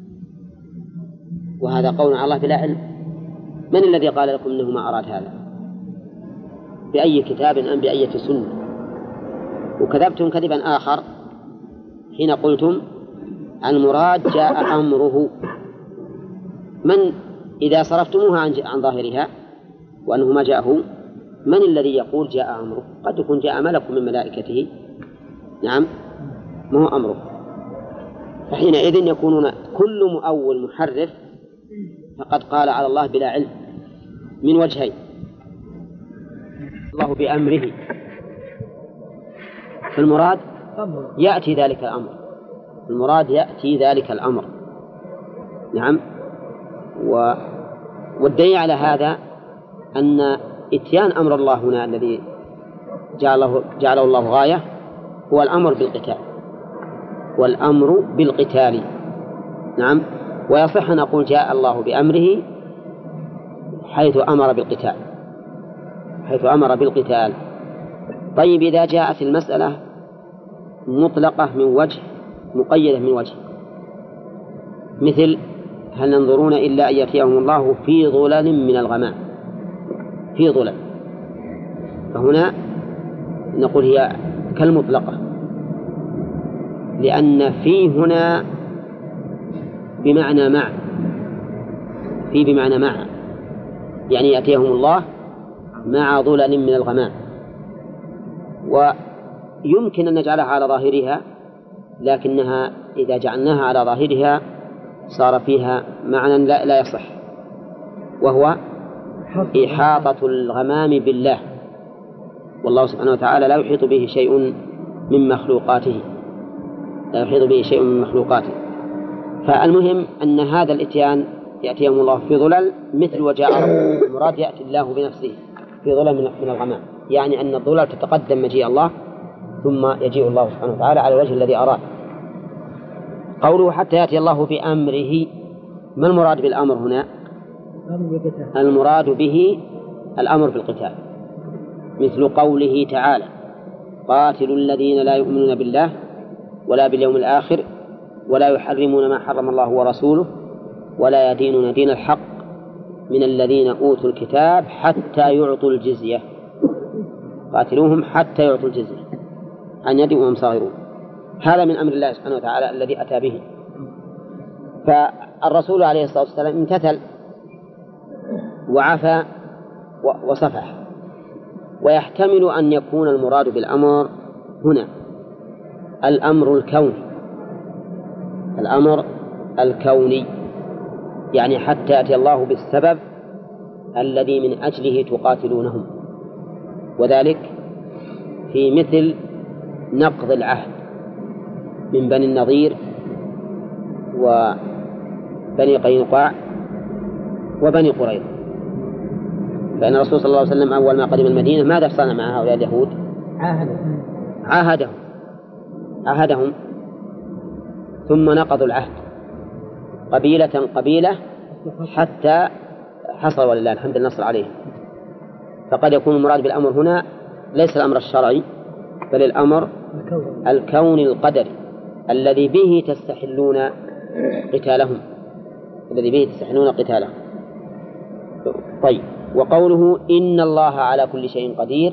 وهذا قول على الله بلا علم. من الذي قال لكم أنه ما أراد هذا؟ بأي كتاب أم بأي سنة؟ وكذبتم كذبا آخر حين قلتم المراد جاء أمره. من إذا صرفتموها عن ظاهرها وأنه ما جاءه، من الذي يقول جاء أمره؟ قد يكون جاء ملك من ملائكته، نعم، ما هو أمره. فحينئذ يكونون كل مؤول محرف فقد قال على الله بلا علم من وجهين: الله بأمره، فالمراد يأتي ذلك الأمر، المراد يأتي ذلك الأمر، نعم. والدليل على هذا أن إتيان أمر الله هنا الذي جعله الله غاية هو الأمر بالقتال، والأمر بالقتال، نعم. ويصح أن نقول جاء الله بأمره حيث أمر بالقتال، حيث أمر بالقتال. طيب، إذا جاءت المسألة مطلقة من وجه مقيدة من وجه، مثل هل ينظرون إلا أن يأتيهم الله في ظلل من الغمام، في ظلل، فهنا نقول هي كالمطلقة، لأن في هنا بمعنى مع، في بمعنى مع، يعني يأتيهم الله مع ظلل من الغمام. ويمكن أن نجعلها على ظاهرها، لكنها إذا جعلناها على ظاهرها صار فيها معنى لا يصح، وهو إحاطة الغمام بالله، والله سبحانه وتعالى لا يحيط به شيء من مخلوقاته، لا يحيط به شيء من مخلوقاته. فالمهم أن هذا الإتيان يأتيهم الله في ظلل مثل وجاء ربك، المراد يأتي الله بنفسه في ظلل من الغمام، يعني أن الظلل تتقدم مجيء الله ثم يجيء الله سبحانه وتعالى على الوجه الذي أراد. قوله حتى يأتي الله بأمره، ما المراد بالأمر هنا؟ المراد به الأمر بالقتال، مثل قوله تعالى: قاتلوا الذين لا يؤمنون بالله ولا باليوم الآخر ولا يحرمون ما حرم الله ورسوله ولا يدينون دين الحق من الذين أوتوا الكتاب حتى يعطوا الجزية. قاتلوهم حتى يعطوا الجزية عن يد وهم صاغرون. هذا من أمر الله سبحانه وتعالى الذي أتى به. فالرسول عليه الصلاة والسلام امتثل وعفى وصفح. ويحتمل أن يكون المراد بالأمر هنا الأمر الكوني، الأمر الكوني، يعني حتى يأتي الله بالسبب الذي من أجله تقاتلونهم، وذلك في مثل نقض العهد من بني النضير وبني قينقاع وبني قريظة. فإن الرسول صلى الله عليه وسلم أول ما قدم المدينة ماذا صنع مع هؤلاء اليهود؟ عاهدهم ثم نقضوا العهد قبيلة قبيلة حتى حصل ولله الحمد النصر عليهم. فقد يكون المراد بالأمر هنا ليس الأمر الشرعي بل الأمر الكوني القدري الذي به تستحلون قتالهم، الذي به تستحلون قتالهم. طيب، وقوله إن الله على كل شيء قدير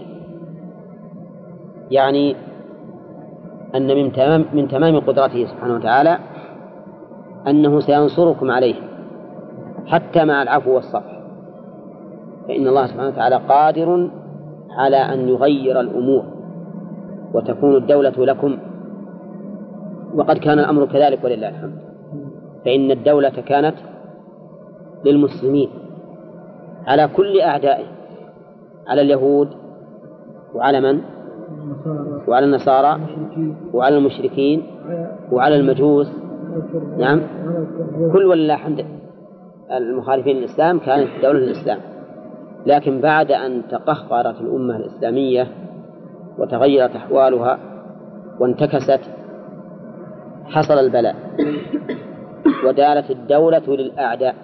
يعني أن من تمام قدرته سبحانه وتعالى أنه سينصركم عليه حتى مع العفو والصفح، فإن الله سبحانه وتعالى قادر على أن يغير الأمور وتكون الدولة لكم، وقد كان الأمر كذلك ولله الحمد. فإن الدولة كانت للمسلمين على كل أعدائه، على اليهود وعلى من؟ وعلى النصارى وعلى المشركين وعلى المجوس، نعم، كل ولله الحمد المخالفين للإسلام كانت دولة للإسلام. لكن بعد أن تقهقرت الأمة الإسلامية وتغيرت أحوالها وانتكست حصل البلاء ودارت الدولة للأعداء،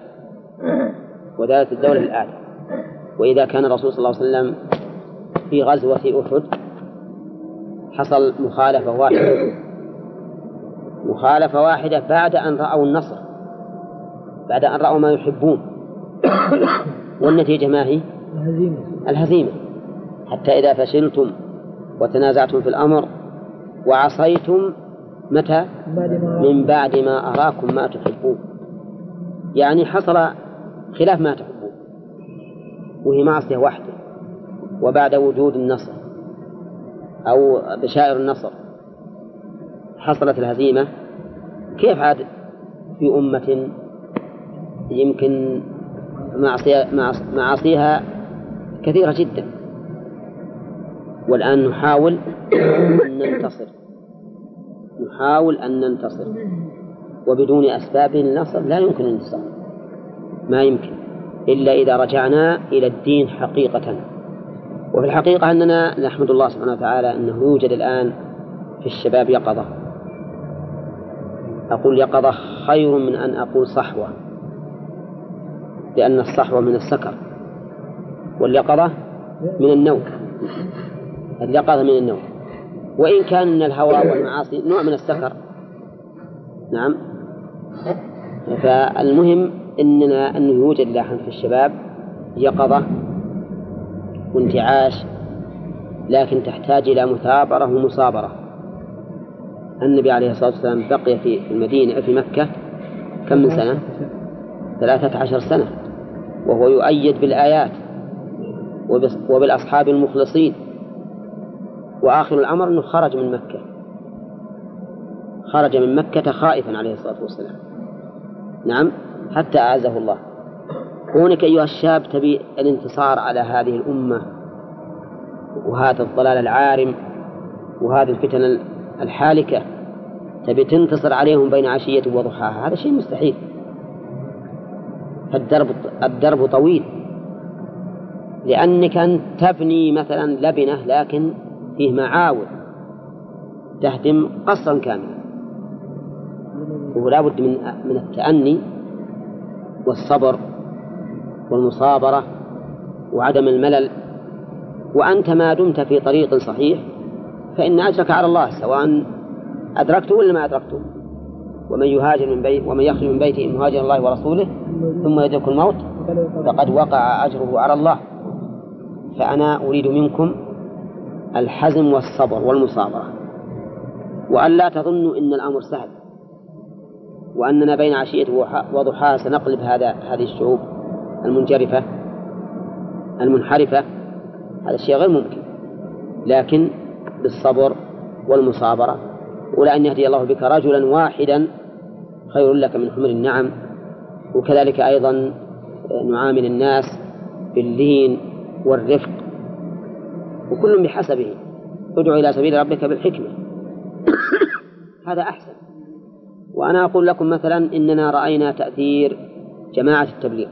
وإذا كان الرسول صلى الله عليه وسلم في غزوة أحد حصل مخالفة واحدة بعد أن رأوا النصر، بعد أن رأوا ما يحبون، والنتيجة ما هي؟ الهزيمة. حتى إذا فشلتم وتنازعتم في الأمر وعصيتم متى؟ من بعد ما أراكم ما تحبون، يعني حصل خلاف ما تحبون وهي معصية واحدة، وبعد وجود النصر أو بشائر النصر حصلت الهزيمة. كيف عاد في أمة يمكن معاصيها كثيرة جدا، والآن نحاول أن ننتصر وبدون أسباب النصر لا يمكن الانتصار، ما يمكن إلا إذا رجعنا إلى الدين حقيقة. وفي الحقيقة أننا نحمد الله سبحانه وتعالى أنه يوجد الآن في الشباب يقظة، أقول يقظة خير من أن أقول صحوة، لأن الصحوة من السكر واليقظة من النوم، اليقظة من النوم، وإن كان من الهوى والمعاصي نوع من السكر، نعم. فالمهم أنه يوجد الآن في الشباب يقظة وانتعاش، لكن تحتاج إلى مثابرة ومصابرة. النبي عليه الصلاة والسلام بقي في المدينة في مكة كم من سنة؟ 13 سنة، وهو يؤيد بالآيات وبالأصحاب المخلصين، وآخر الأمر أنه خرج من مكة خائفا عليه الصلاة والسلام، نعم، حتى أعزه الله. كونك أيها الشاب تبي الانتصار على هذه الأمة وهذا الضلال العارم وهذه الفتن الحالكة، تبي تنتصر عليهم بين عشية وضحاها، هذا شيء مستحيل. الدرب طويل، لأنك أن تبني مثلا لبنة لكن فيه معاول تهدم قصرا كاملا، ولا بد من التأني والصبر والمصابرة وعدم الملل. وأنت ما دمت في طريق صحيح فإن أجرك على الله، سواء أدركته ولا ما أدركته. ومن يخرج من بيته مهاجر الله ورسوله ثم يدرك الموت فقد وقع أجره على الله. فأنا أريد منكم الحزم والصبر والمصابرة، وأن لا تظنوا إن الأمر سهل وأننا بين عشية وضحاها سنقلب هذه الشعوب المنجرفة المنحرفة. هذا الشيء غير ممكن، لكن بالصبر والمصابرة، ولأن يهدي الله بك رجلا واحدا خير لك من حمر النعم. وكذلك أيضا نعامل الناس باللين والرفق، وكل بحسبه. ادعو إلى سبيل ربك بالحكمة هذا أحسن. وأنا أقول لكم مثلا إننا رأينا تأثير جماعة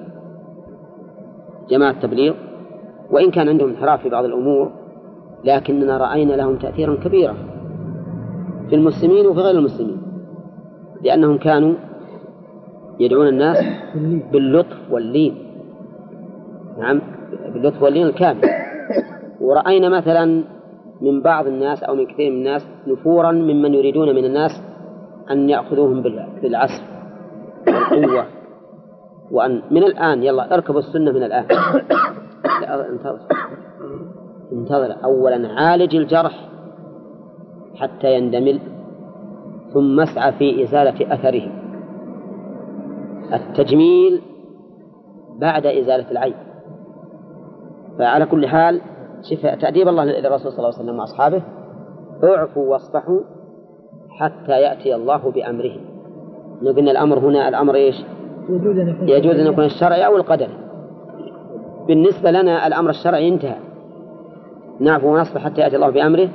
التبليغ وإن كان عندهم انحراف في بعض الأمور، لكننا رأينا لهم تأثيرا كبيرا في المسلمين وفي غير المسلمين، لأنهم كانوا يدعون الناس باللطف واللين، نعم، باللطف واللين الكامل. ورأينا مثلا من بعض الناس أو من كثير من الناس نفورا ممن يريدون من الناس أن يأخذوهم بالعسف والقوة، وأن من الآن يلا اركبوا السنة من الآن انتظر أولا، عالج الجرح حتى يندمل، ثم اسعى في إزالة أثره. التجميل بعد إزالة العيب. فعلى كل حال تأديب الله للرسول صلى الله عليه وسلم وأصحابه: اعفوا واصفحوا حتى يأتي الله بأمره. نقول الأمر هنا الأمر إيش؟ يجوز أن يكون الشرعي أو القدري. بالنسبة لنا الأمر الشرعي انتهى، نعفو ونصفح حتى يأتي الله بأمره.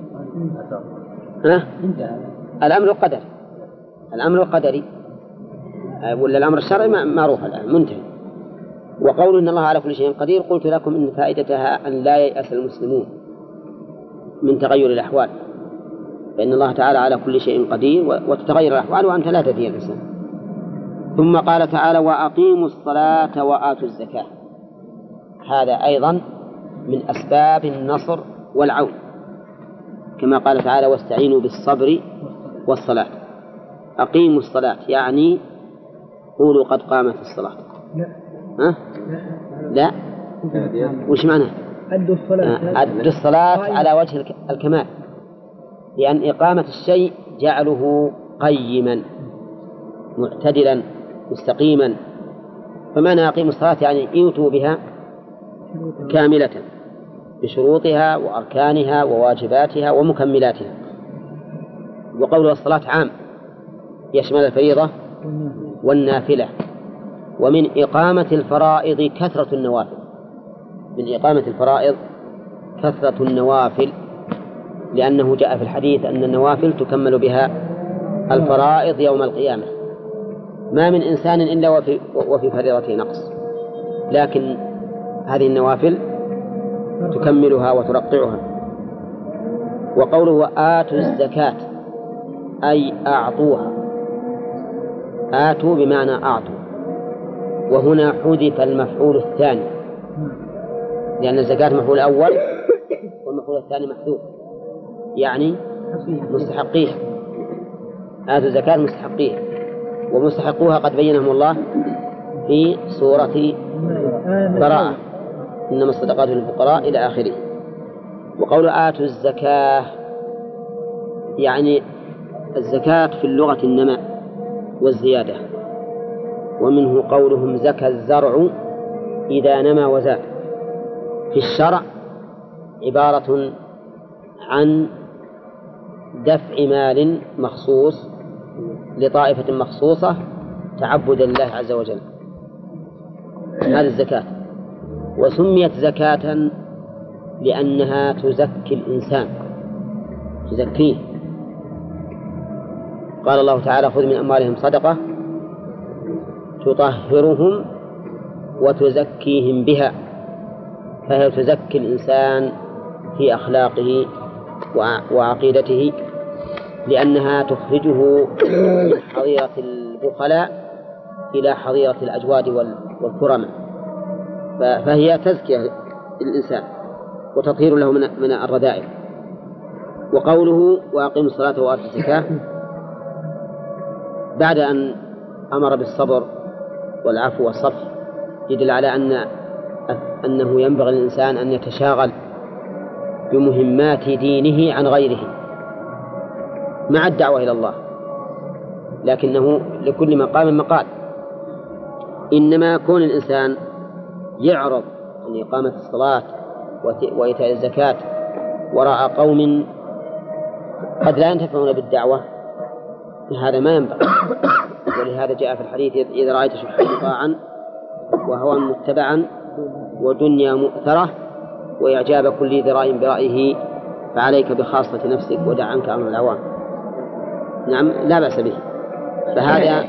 الأمر القدري، الأمر القدري ولا الأمر الشرعي معروف الآن منتهي. وقول إن الله على كل شيء قدير، قلت لكم إن فائدتها أن لا ييأس المسلمون من تغير الأحوال، فإن الله تعالى على كل شيء قدير وتتغير الأحوال وأنت لا تدري الإنسان. ثم قال تعالى: وأقيموا الصلاة وآتوا الزكاة. هذا أيضا من أسباب النصر والعون، كما قال تعالى: واستعينوا بالصبر والصلاة. أقيموا الصلاة يعني قولوا قد قامت الصلاة. لا وش معناه؟ أدوا الصلاة. أدوا الصلاة على وجه الكمال، لأن إقامة الشيء جعله قيما معتدلا مستقيما. فمعنى أقيموا الصلاة يعني ايتوا بها كاملة بشروطها وأركانها وواجباتها ومكملاتها. وقول الصلاة عام يشمل الفريضة والنافلة. ومن إقامة الفرائض كثرة النوافل، من إقامة الفرائض كثرة النوافل، لأنه جاء في الحديث أن النوافل تكمل بها الفرائض يوم القيامة. ما من إنسان إلا وفي فريضته نقص، لكن هذه النوافل تكملها وترقعها. وقوله آتوا الزكاة أي أعطوها. آتوا بمعنى أعطوا، وهنا حذف المفعول الثاني، لأن الزكاة مفعول أول والمفعول الثاني محذوف، يعني مستحقيه. آتوا الزكاة مستحقيه، ومستحقوها قد بينهم الله في سورة براءة: إنما الصدقات للفقراء إلى آخره. وقول آتوا الزكاة يعني الزكاة في اللغة النماء والزيادة، ومنه قولهم زكى الزرع إذا نمى وزاد. في الشرع عبارة عن دفع مال مخصوص لطائفة مخصوصة تعبدا لله عز وجل، هذه الزكاة. وسميت زكاة لأنها تزكي الإنسان، تزكيه. قال الله تعالى: خذ من أموالهم صدقة تطهرهم وتزكيهم بها. فهي تزكي الإنسان في أخلاقه وعقيدته، لأنها تخرجه من حظيرة البخلاء إلى حظيرة الأجواد والكرماء. فهي تزكية الإنسان وتطهير له من الرذائل. وقوله وأقيموا الصلاة وآتوا الزكاة بعد أن أمر بالصبر والعفو والصفح يدل على أنه ينبغي للإنسان أن يتشاغل بمهمات دينه عن غيره مع الدعوة إلى الله، لكنه لكل مقام مقال. إنما كون الإنسان يعرض عن إقامة الصلاة وإيتاء الزكاة وراء قوم قد لا ينتفعون بالدعوة، هذا ما ينبغي. ولهذا جاء في الحديث: إذا رأيت شحا مطاعا وهوى متبعا ودنيا مؤثرة وإعجاب كل ذراء برأيه فعليك بخاصة نفسك ودع عنك أمر العوام. نعم، لا بأس به. فهذا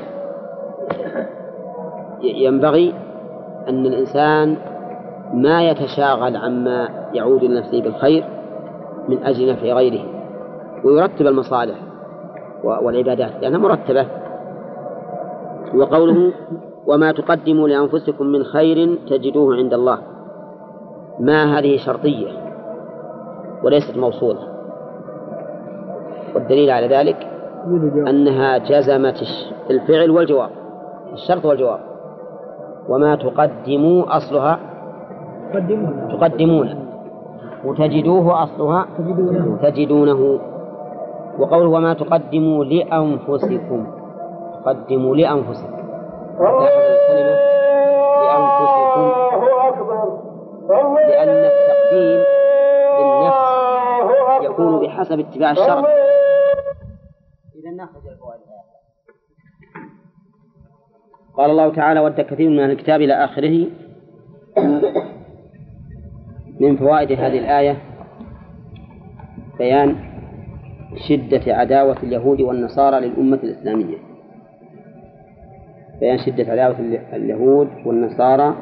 ينبغي أن الإنسان ما يتشاغل عما يعود لنفسه بالخير من أجل نفع غيره، ويرتب المصالح والعبادات لأنها مرتبة. وقوله وما تقدموا لأنفسكم من خير تجدوه عند الله، ما هذه شرطية وليست موصولة، والدليل على ذلك أنها جزمت الفعل والجواب، الشرط والجواب. وما تقدموا أصلها تقدمونه، وتجدوه أصلها تجدونه. وقوله وما تقدموا لأنفسكم، تقدموا لأنفسكم، الكلمة لأنفسكم، لأن التقديم للنفس يكون بحسب اتباع الشرع. إذا نأخذ الفوائد. قال الله تعالى ود كثير من الكتاب إلى آخره. من فوائد هذه الآية بيان شدة عداوة اليهود والنصارى للأمة الإسلامية، بيان شدة عداوة اليهود والنصارى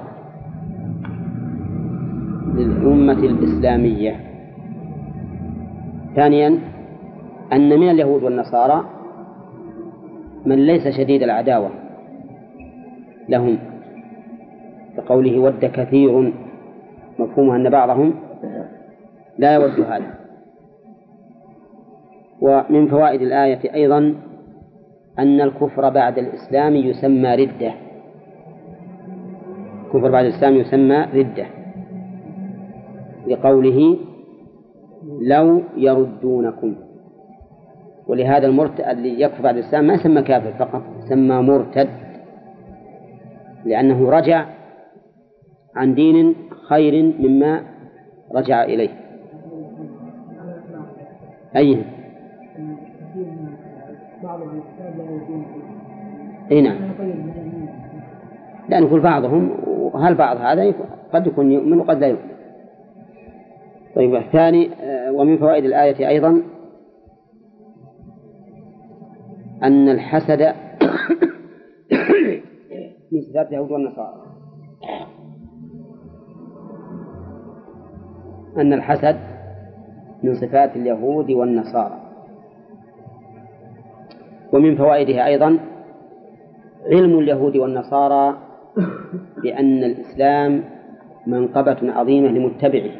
للأمة الإسلامية. ثانيا أن من اليهود والنصارى من ليس شديد العداوة لهم، بقوله ود كثير، مفهومها أن بعضهم لا يود هذا. ومن فوائد الآية أيضا أن الكفر بعد الإسلام يسمى ردة، الكفر بعد الإسلام يسمى ردة، لقوله لو يردونكم. ولهذا المرتد الذي يكفر بعد الإسلام ما يسمى كافر فقط، يسمى مرتد، لأنه رجع عن دين خير مما رجع إليه. أي نعم، لا نقول بعضهم، وهل بعض هذا قد يكون يؤمن وقد لا يؤمن. طيب الثاني ومن فوائد الآية أيضا أن الحسد من صفات اليهود والنصارى، أن الحسد من صفات اليهود والنصارى. ومن فوائدها أيضا علم اليهود والنصارى بأن الإسلام منقبة عظيمة لمتبعه.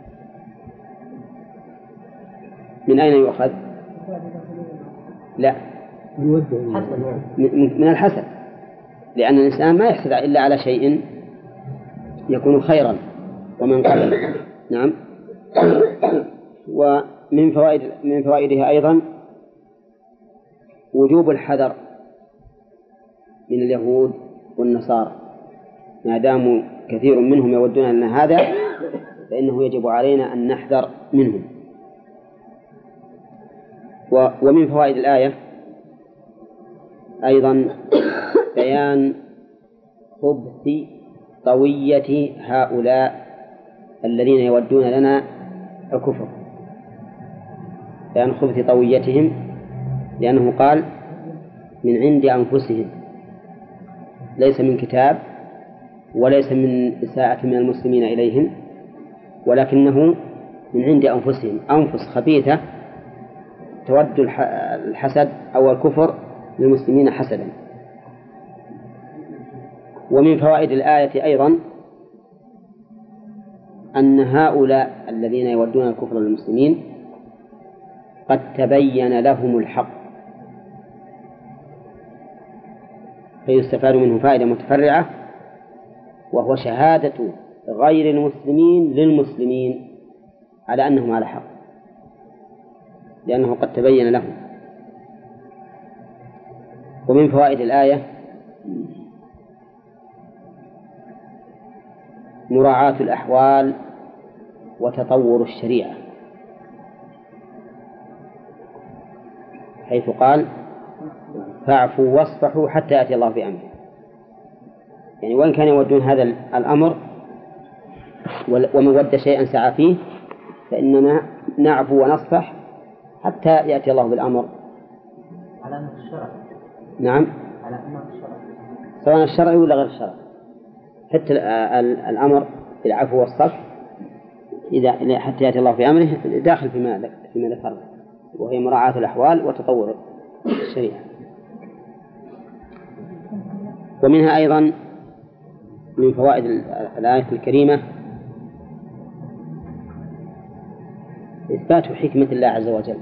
من أين يؤخذ؟ لا، من الحسد، لأن الإنسان ما يحسد إلا على شيء يكون خيرا ومنقبا. نعم. ومن فوائدها أيضا وجوب الحذر من اليهود والنصارى، ما داموا كثير منهم يودون أن هذا، فإنه يجب علينا أن نحذر منهم. ومن فوائد الآية أيضا بيان خبث طوية هؤلاء الذين يودون لنا الكفر، بيان خبث طويتهم، لأنه قال من عند أنفسهم، ليس من كتاب وليس من إساءة من المسلمين إليهم، ولكنه من عند أنفسهم، أنفس خبيثة تود الحسد أو الكفر للمسلمين حسدا. ومن فوائد الآية أيضا أن هؤلاء الذين يودون الكفر للمسلمين قد تبين لهم الحق، فيستفاد منه فائدة متفرعة، وهو شهادة غير المسلمين للمسلمين على أنهم على حق، لأنه قد تبين لهم. ومن فوائد الآية مراعاة الأحوال وتطور الشريعة، حيث قال فاعفوا واصفحوا حتى يأتي الله بأمره، يعني وإن كان يودون هذا الأمر ومن ود شيئا سعى فيه، فإننا نعفو ونصفح حتى يأتي الله بالأمر على أنه الشرع. نعم، على أنه الشرع، سواء الشرعي ولا غير الشرعي، حتى الأمر بالعفو والصفح إذا حتى يأتي الله بأمره داخل فيما ذكرنا، وهي مراعاة الأحوال وتطور الشريعة. ومنها أيضا من فوائد الآية الكريمة إثبات حكمة الله عز وجل،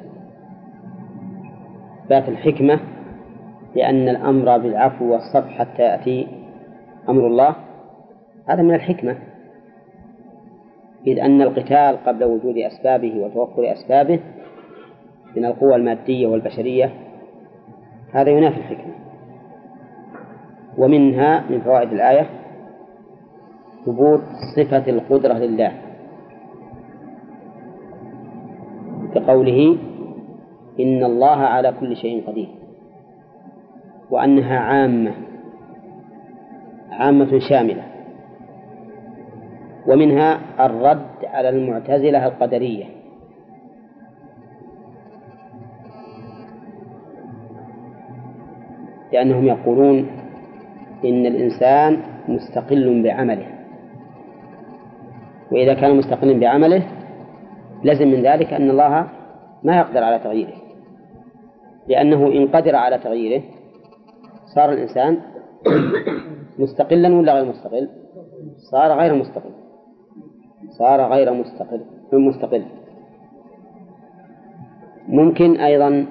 إثبات الحكمة، لأن الأمر بالعفو والصفح حتى يأتي أمر الله هذا من الحكمة، إذ أن القتال قبل وجود أسبابه وتوفر أسبابه من القوى المادية والبشرية هذا ينافي الحكمة. ومنها من فوائد الآية ثبوت صفة القدرة لله بقوله إن الله على كل شيء قدير، وأنها عامة شاملة. ومنها الرد على المعتزلة القدرية، لأنهم يقولون إن الإنسان مستقل بعمله، وإذا كان مستقلا بعمله لازم من ذلك أن الله ما يقدر على تغييره، لأنه إن قدر على تغييره صار الإنسان مستقلا ولا غير مستقل؟ صار غير مستقل، صار غير مستقل. ممكن أيضا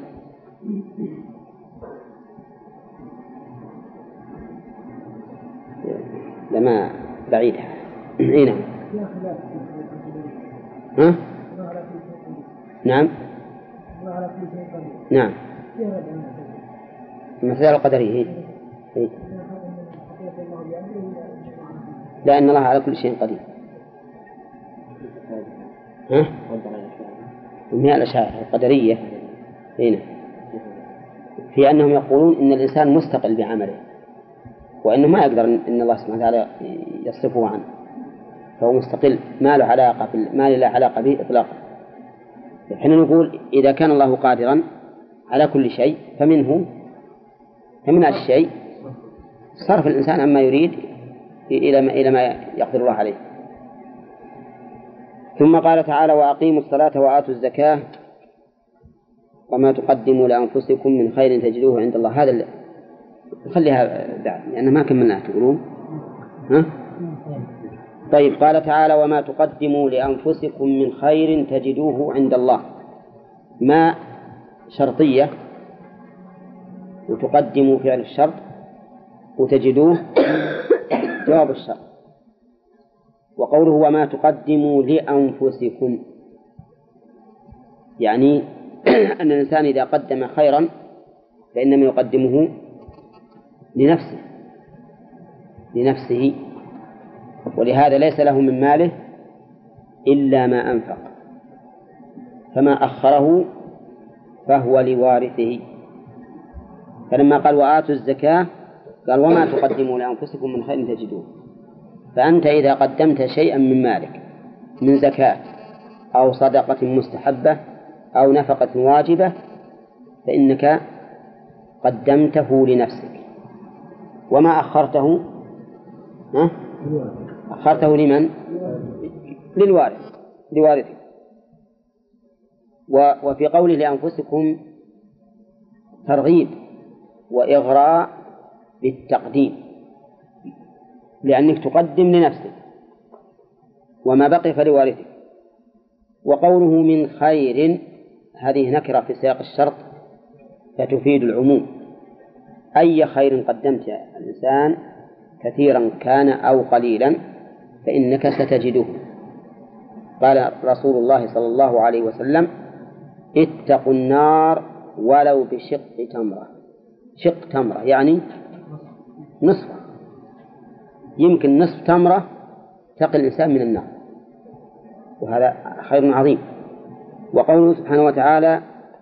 لما بعيدها هنا ها؟ نعم نعم المسألة القدرية هي. لأن الله على كل شيء قدير. ها؟ من الأشاعرة القدرية هنا في أنهم يقولون إن الإنسان مستقل بعمله، وأنه ما يقدر إن الله سبحانه وتعالى يصرفه عنه، فهو مستقل ما له علاقة به إطلاقا. حين نقول إذا كان الله قادرا على كل شيء فمن الشيء صرف الإنسان عما يريد إلى ما يقدر الله عليه. ثم قال تعالى وأقيموا الصلاة وآتوا الزكاة وما تقدموا لأنفسكم من خير تجدوه عند الله. هذا خليها بعد لأنه ما كملناها تقولون ها؟ طيب قال تعالى وما تقدموا لأنفسكم من خير تجدوه عند الله. ما شرطية وتقدموا فعل الشرط وتجدوه جواب الشرط. وقوله وما تقدموا لأنفسكم يعني أن الإنسان إذا قدم خيرا فإنما يقدمه لنفسه، ولهذا ليس له من ماله إلا ما أنفق، فما أخره فهو لوارثه. فلما قال وآتوا الزكاة قال وما تقدموا لأنفسكم من خير تجدوه. فأنت إذا قدمت شيئا من مالك من زكاة أو صدقة مستحبة أو نفقة واجبة فإنك قدمته لنفسك، وما أخرته أخرته لمن؟ لوارثك. وفي قوله لأنفسكم ترغيب وإغراء بالتقديم، لأنك تقدم لنفسك وما بقي فلوارثك. وقوله من خير هذه نكرة في سياق الشرط فتفيد العموم، أي خير قدمت يا الإنسان كثيرا كان أو قليلا فإنك ستجده. قال رسول الله صلى الله عليه وسلم اتقوا النار ولو بشق تمرة. شق تمرة يعني نصف، يمكن نصف تمرة تقي الإنسان من النار، وهذا خير عظيم. وقوله سبحانه وتعالى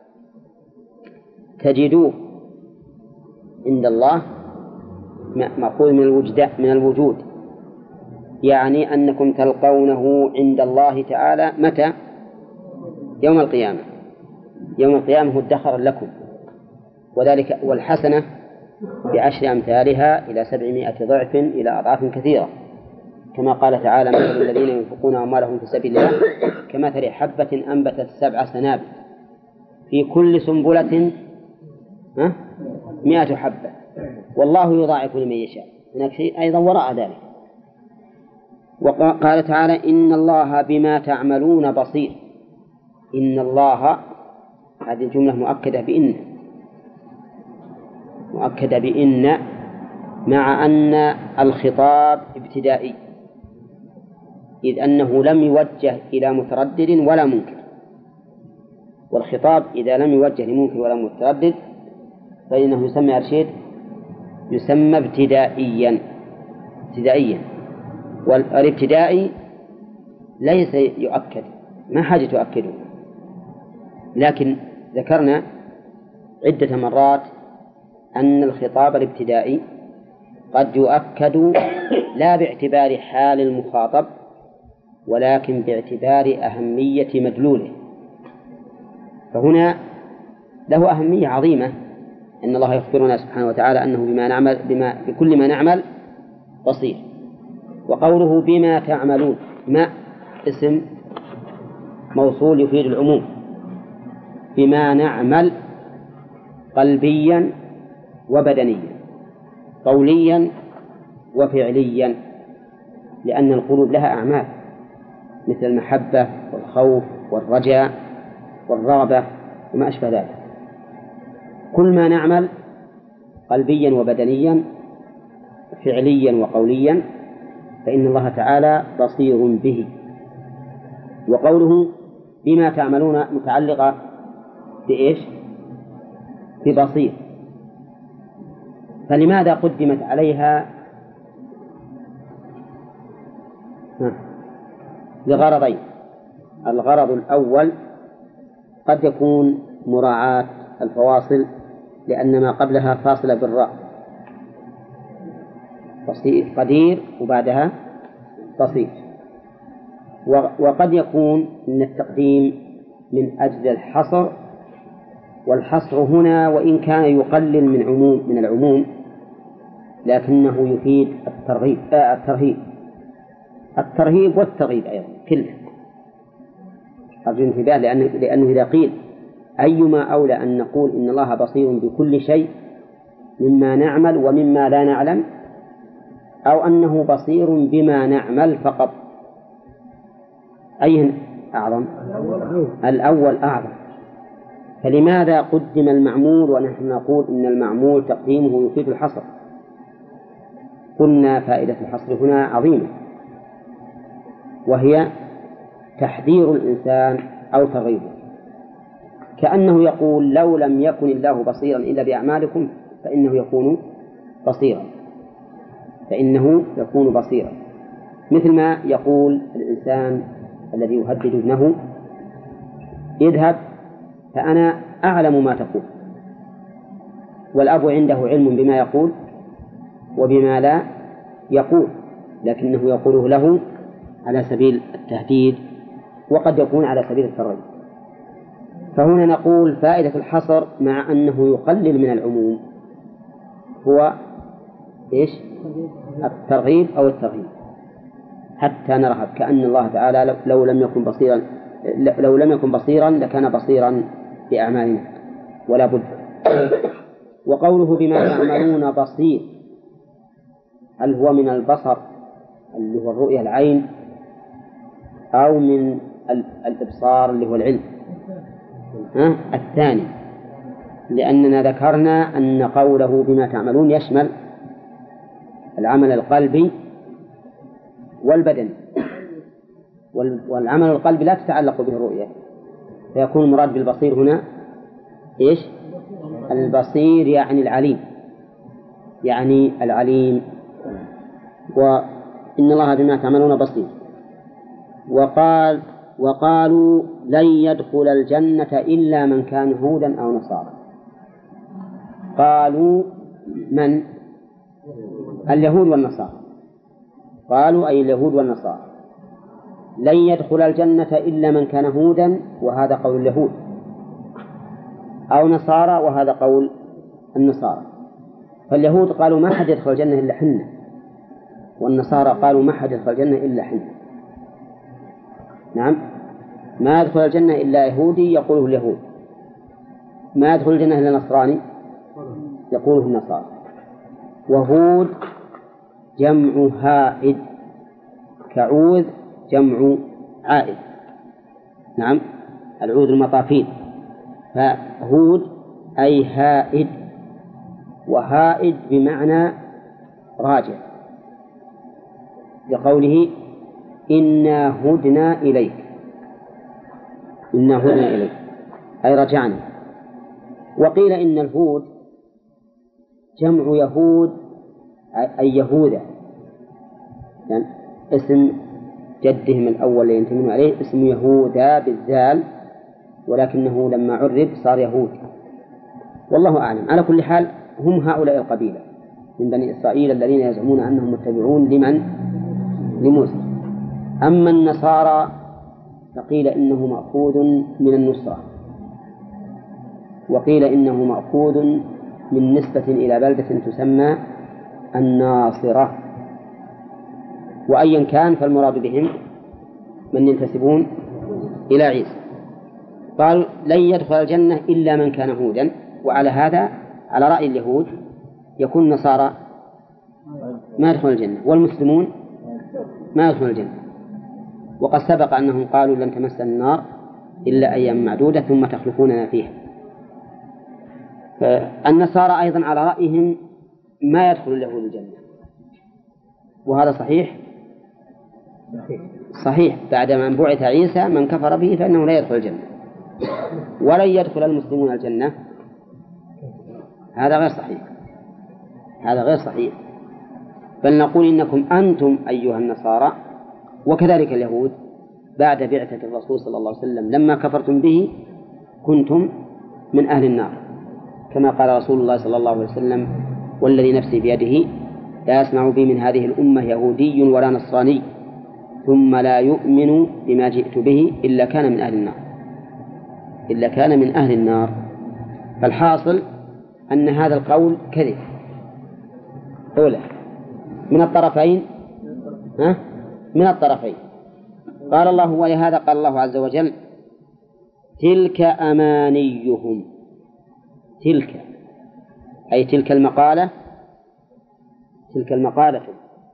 تجدوه عند الله مأخوذ من الوجود، يعني أنكم تلقونه عند الله تعالى متى؟ يوم القيامة. يوم القيامة هو ادخر لكم، وذلك والحسنة ب10 أمثالها إلى 700 ضعف إلى أضعاف كثيرة، كما قال تعالى مثل الذين ينفقون أموالهم في سبيل الله كمثل حبة أنبتت 7 سنابل في كل سنبلة 100 حبة والله يضاعف لمن يشاء. هناك شيء أيضا وراء ذلك. وقال تعالى إن الله بما تعملون بصير. إن الله هذه الجملة مؤكدة بإن مع أن الخطاب ابتدائي، إذ أنه لم يوجه إلى متردد ولا منكر، والخطاب إذا لم يوجه لمنكر ولا متردد فإنه يسمى أرشيد، يسمى ابتدائيا. والابتدائي ليس يؤكد، ما حاجة تؤكده، لكن ذكرنا عدة مرات أن الخطاب الابتدائي قد يؤكد لا باعتبار حال المخاطب ولكن باعتبار أهمية مدلوله، فهنا له أهمية عظيمة. إن الله يخبرنا سبحانه وتعالى أنه بكل ما نعمل بصير. وقوله بما تعملون، ما اسم موصول يفيد العموم، بما نعمل قلبيا وبدنيا، قوليا وفعليا، لأن القلوب لها أعمال مثل المحبة والخوف والرجاء والرغبة وما أشبه ذلك. كل ما نعمل قلبيا وبدنيا فعليا وقوليا فإن الله تعالى بصير به. وقوله بما تعملون متعلقة بإيش؟ ببصير. فلماذا قدمت عليها؟ لغرضين. الغرض الأول قد يكون مراعاة الفواصل، لأن ما قبلها فاصلة بالراء، بصير قدير وبعدها بصير. وقد يكون من التقديم من أجل الحصر، والحصر هنا وإن كان يقلل من العموم لكنه يفيد الترهيب والترغيب أيضا كله. أرجو الانتباه، لأنه إذا قيل أيما أولى أن نقول إن الله بصير بكل شيء مما نعمل ومما لا نعلم، أو أنه بصير بما نعمل فقط، أي أعظم؟ الأول أعظم. فلماذا قدم المعمول ونحن نقول إن المعمول تقديمه يفيد الحصر؟ قلنا فائدة الحصر هنا عظيمة، وهي تحذير الإنسان أو ترغيبه، كأنه يقول لو لم يكن الله بصيرا إلا بأعمالكم فإنه يكون بصيرا، مثل ما يقول الإنسان الذي يهدد ابنه اذهب فأنا أعلم ما تقول، والأب عنده علم بما يقول وبما لا يقول، لكنه يقوله له على سبيل التهديد وقد يكون على سبيل الترغيب. فهنا نقول فائدة الحصر مع أنه يقلل من العموم هو إيش؟ الترغيب أو الترهيب، حتى نرهب كأن الله تعالى لو لم يكن بصيرا لكان بصيرا بأعمالنا ولا بد. وقوله بما تعملون بصير، هل هو من البصر اللي هو الرؤية العين أو من الإبصار اللي هو العلم؟ الثاني، لأننا ذكرنا أن قوله بما تعملون يشمل العمل القلبي والبدني، والعمل القلبي لا تتعلق به الرؤية، فيكون المراد بالبصير هنا إيش؟ البصير يعني العليم. وإن الله بما تعملون بصير. وقالوا لن يدخل الجنة إلا من كان هودا أو نصارى. قالوا من؟ اليهود والنصارى. قالوا أي اليهود والنصارى لن يدخل الجنة إلا من كان هودا، وهذا قول اليهود، أو نصارى، وهذا قول النصارى. فاليهود قالوا ما حد يدخل الجنة إلا حنا، والنصارى قالوا ما حد يدخل الجنة إلا حنا. نعم، ما يدخل الجنة إلا يهودي يقوله اليهود، ما يدخل الجنة إلا نصراني يقوله النصارى. وهود جمع هائد، كعوذ جمع عائد، نعم العود المطافين، فهود أي هائد، وهائد بمعنى راجع، لقوله إنا هدنا إليك، إنا هدنا إليك أي رجعنا. وقيل إن الهود جمع يهود أي يهوذا، يعني اسم جدهم الأول اللي ينتمون عليه اسمه يهوذا بالذال، ولكنه لما عرب صار يهود. والله أعلم. على كل حال هم هؤلاء القبيلة من بني إسرائيل الذين يزعمون أنهم متبعون لموسى. أما النصارى فقيل إنه مأخوذ من النصرة، وقيل إنه مأخوذ من نسبة إلى بلدة تسمى الناصرة. وأيا كان فالمراد بهم من ينتسبون إلى عيسى. قال لن يدخل الجنة إلا من كان هودا، وعلى هذا على رأي اليهود يكون النصارى ما يدخل الجنة والمسلمون ما يدخل الجنة. وقد سبق أنهم قالوا لن تمسنا النار إلا أيام معدودة ثم تخلفوننا فيها. النصارى أيضا على رأيهم ما يدخل اليهود الجنة، وهذا صحيح صحيح. بعد ما بعث عيسى من كفر به فإنه لا يدخل الجنة. ولن يدخل المسلمون الجنة، هذا غير صحيح، هذا غير صحيح. بل نقول إنكم أنتم أيها النصارى وكذلك اليهود بعد بعثة الرسول صلى الله عليه وسلم لما كفرتم به كنتم من أهل النار، كما قال رسول الله صلى الله عليه وسلم والذي نفسي بيده لا يسمع بي من هذه الأمة يهودي ولا نصراني ثم لا يؤمن بما جئت به إلا كان من أهل النار، إلا كان من أهل النار. فالحاصل أن هذا القول كذب أولى من الطرفين، من الطرفين. قال الله ولهذا قال الله عز وجل تلك أمانيهم، تلك أي تلك المقالة، تلك المقالة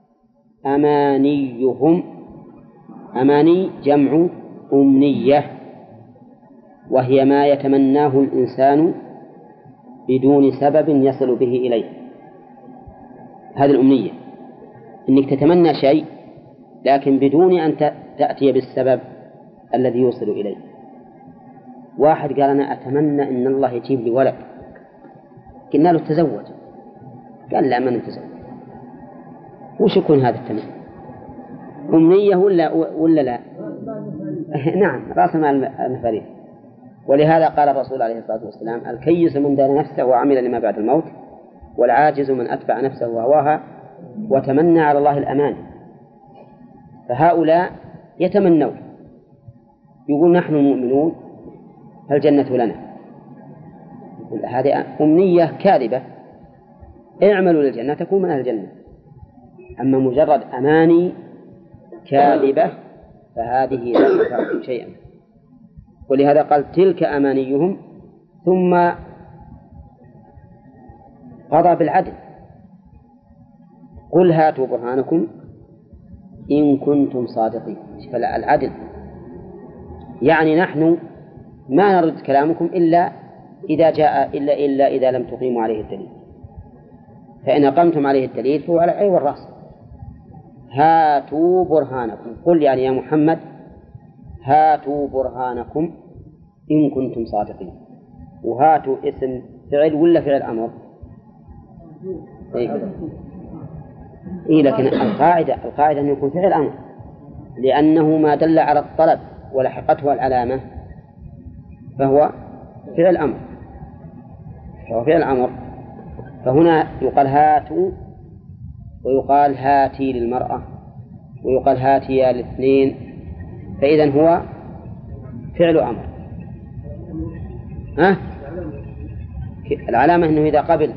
أمانيهم. أماني جمع أمنية، وهي ما يتمناه الإنسان بدون سبب يصل به إليه. هذه الأمنية إنك تتمنى شيء لكن بدون أن تأتي بالسبب الذي يوصل إليه. واحد قال أنا أتمنى أن الله يجيب لي ولد، قلنا له تزوج، قال لا من تزوج. وش يكون هذا التمني؟ أمنية ولا لا؟ نعم، رأس مال المفاريد. ولهذا قال الرسول عليه الصلاة والسلام الكيس من دان نفسه وعمل لما بعد الموت، والعاجز من أتبع نفسه وهواها وتمنى على الله الأمان. فهؤلاء يتمنون، يقول نحن المؤمنون فالجنة لنا. هذه أمنية كاذبة، اعملوا للجنة تكون من أهل الجنة. أما مجرد أماني كاذبة فهذه لا تفعل شيئا. ولهذا قال تلك أمانيهم، ثم قضى بالعدل قل هاتوا برهانكم إن كنتم صادقين. فالعدل يعني نحن ما نرد كلامكم إلا إذا جاء إلا إذا لم تقيموا عليه الدليل، فإن أقمتم عليه الدليل فهو على العين والرأس. هاتوا برهانكم، قل يعني يا محمد هاتوا برهانكم إن كنتم صادقين. وهاتوا اسم فعل ولا فعل أمر؟ إيه لكن القاعدة أن يكون فعل أمر، لأنه ما دل على الطلب ولحقته العلامة فهو فعل أمر، فهو فعل أمر. فهنا يقال هاتوا، ويقال هاتي للمرأة، ويقال هاتي الاثنين، فإذا هو فعل أمر. العلامة أنه إذا قبل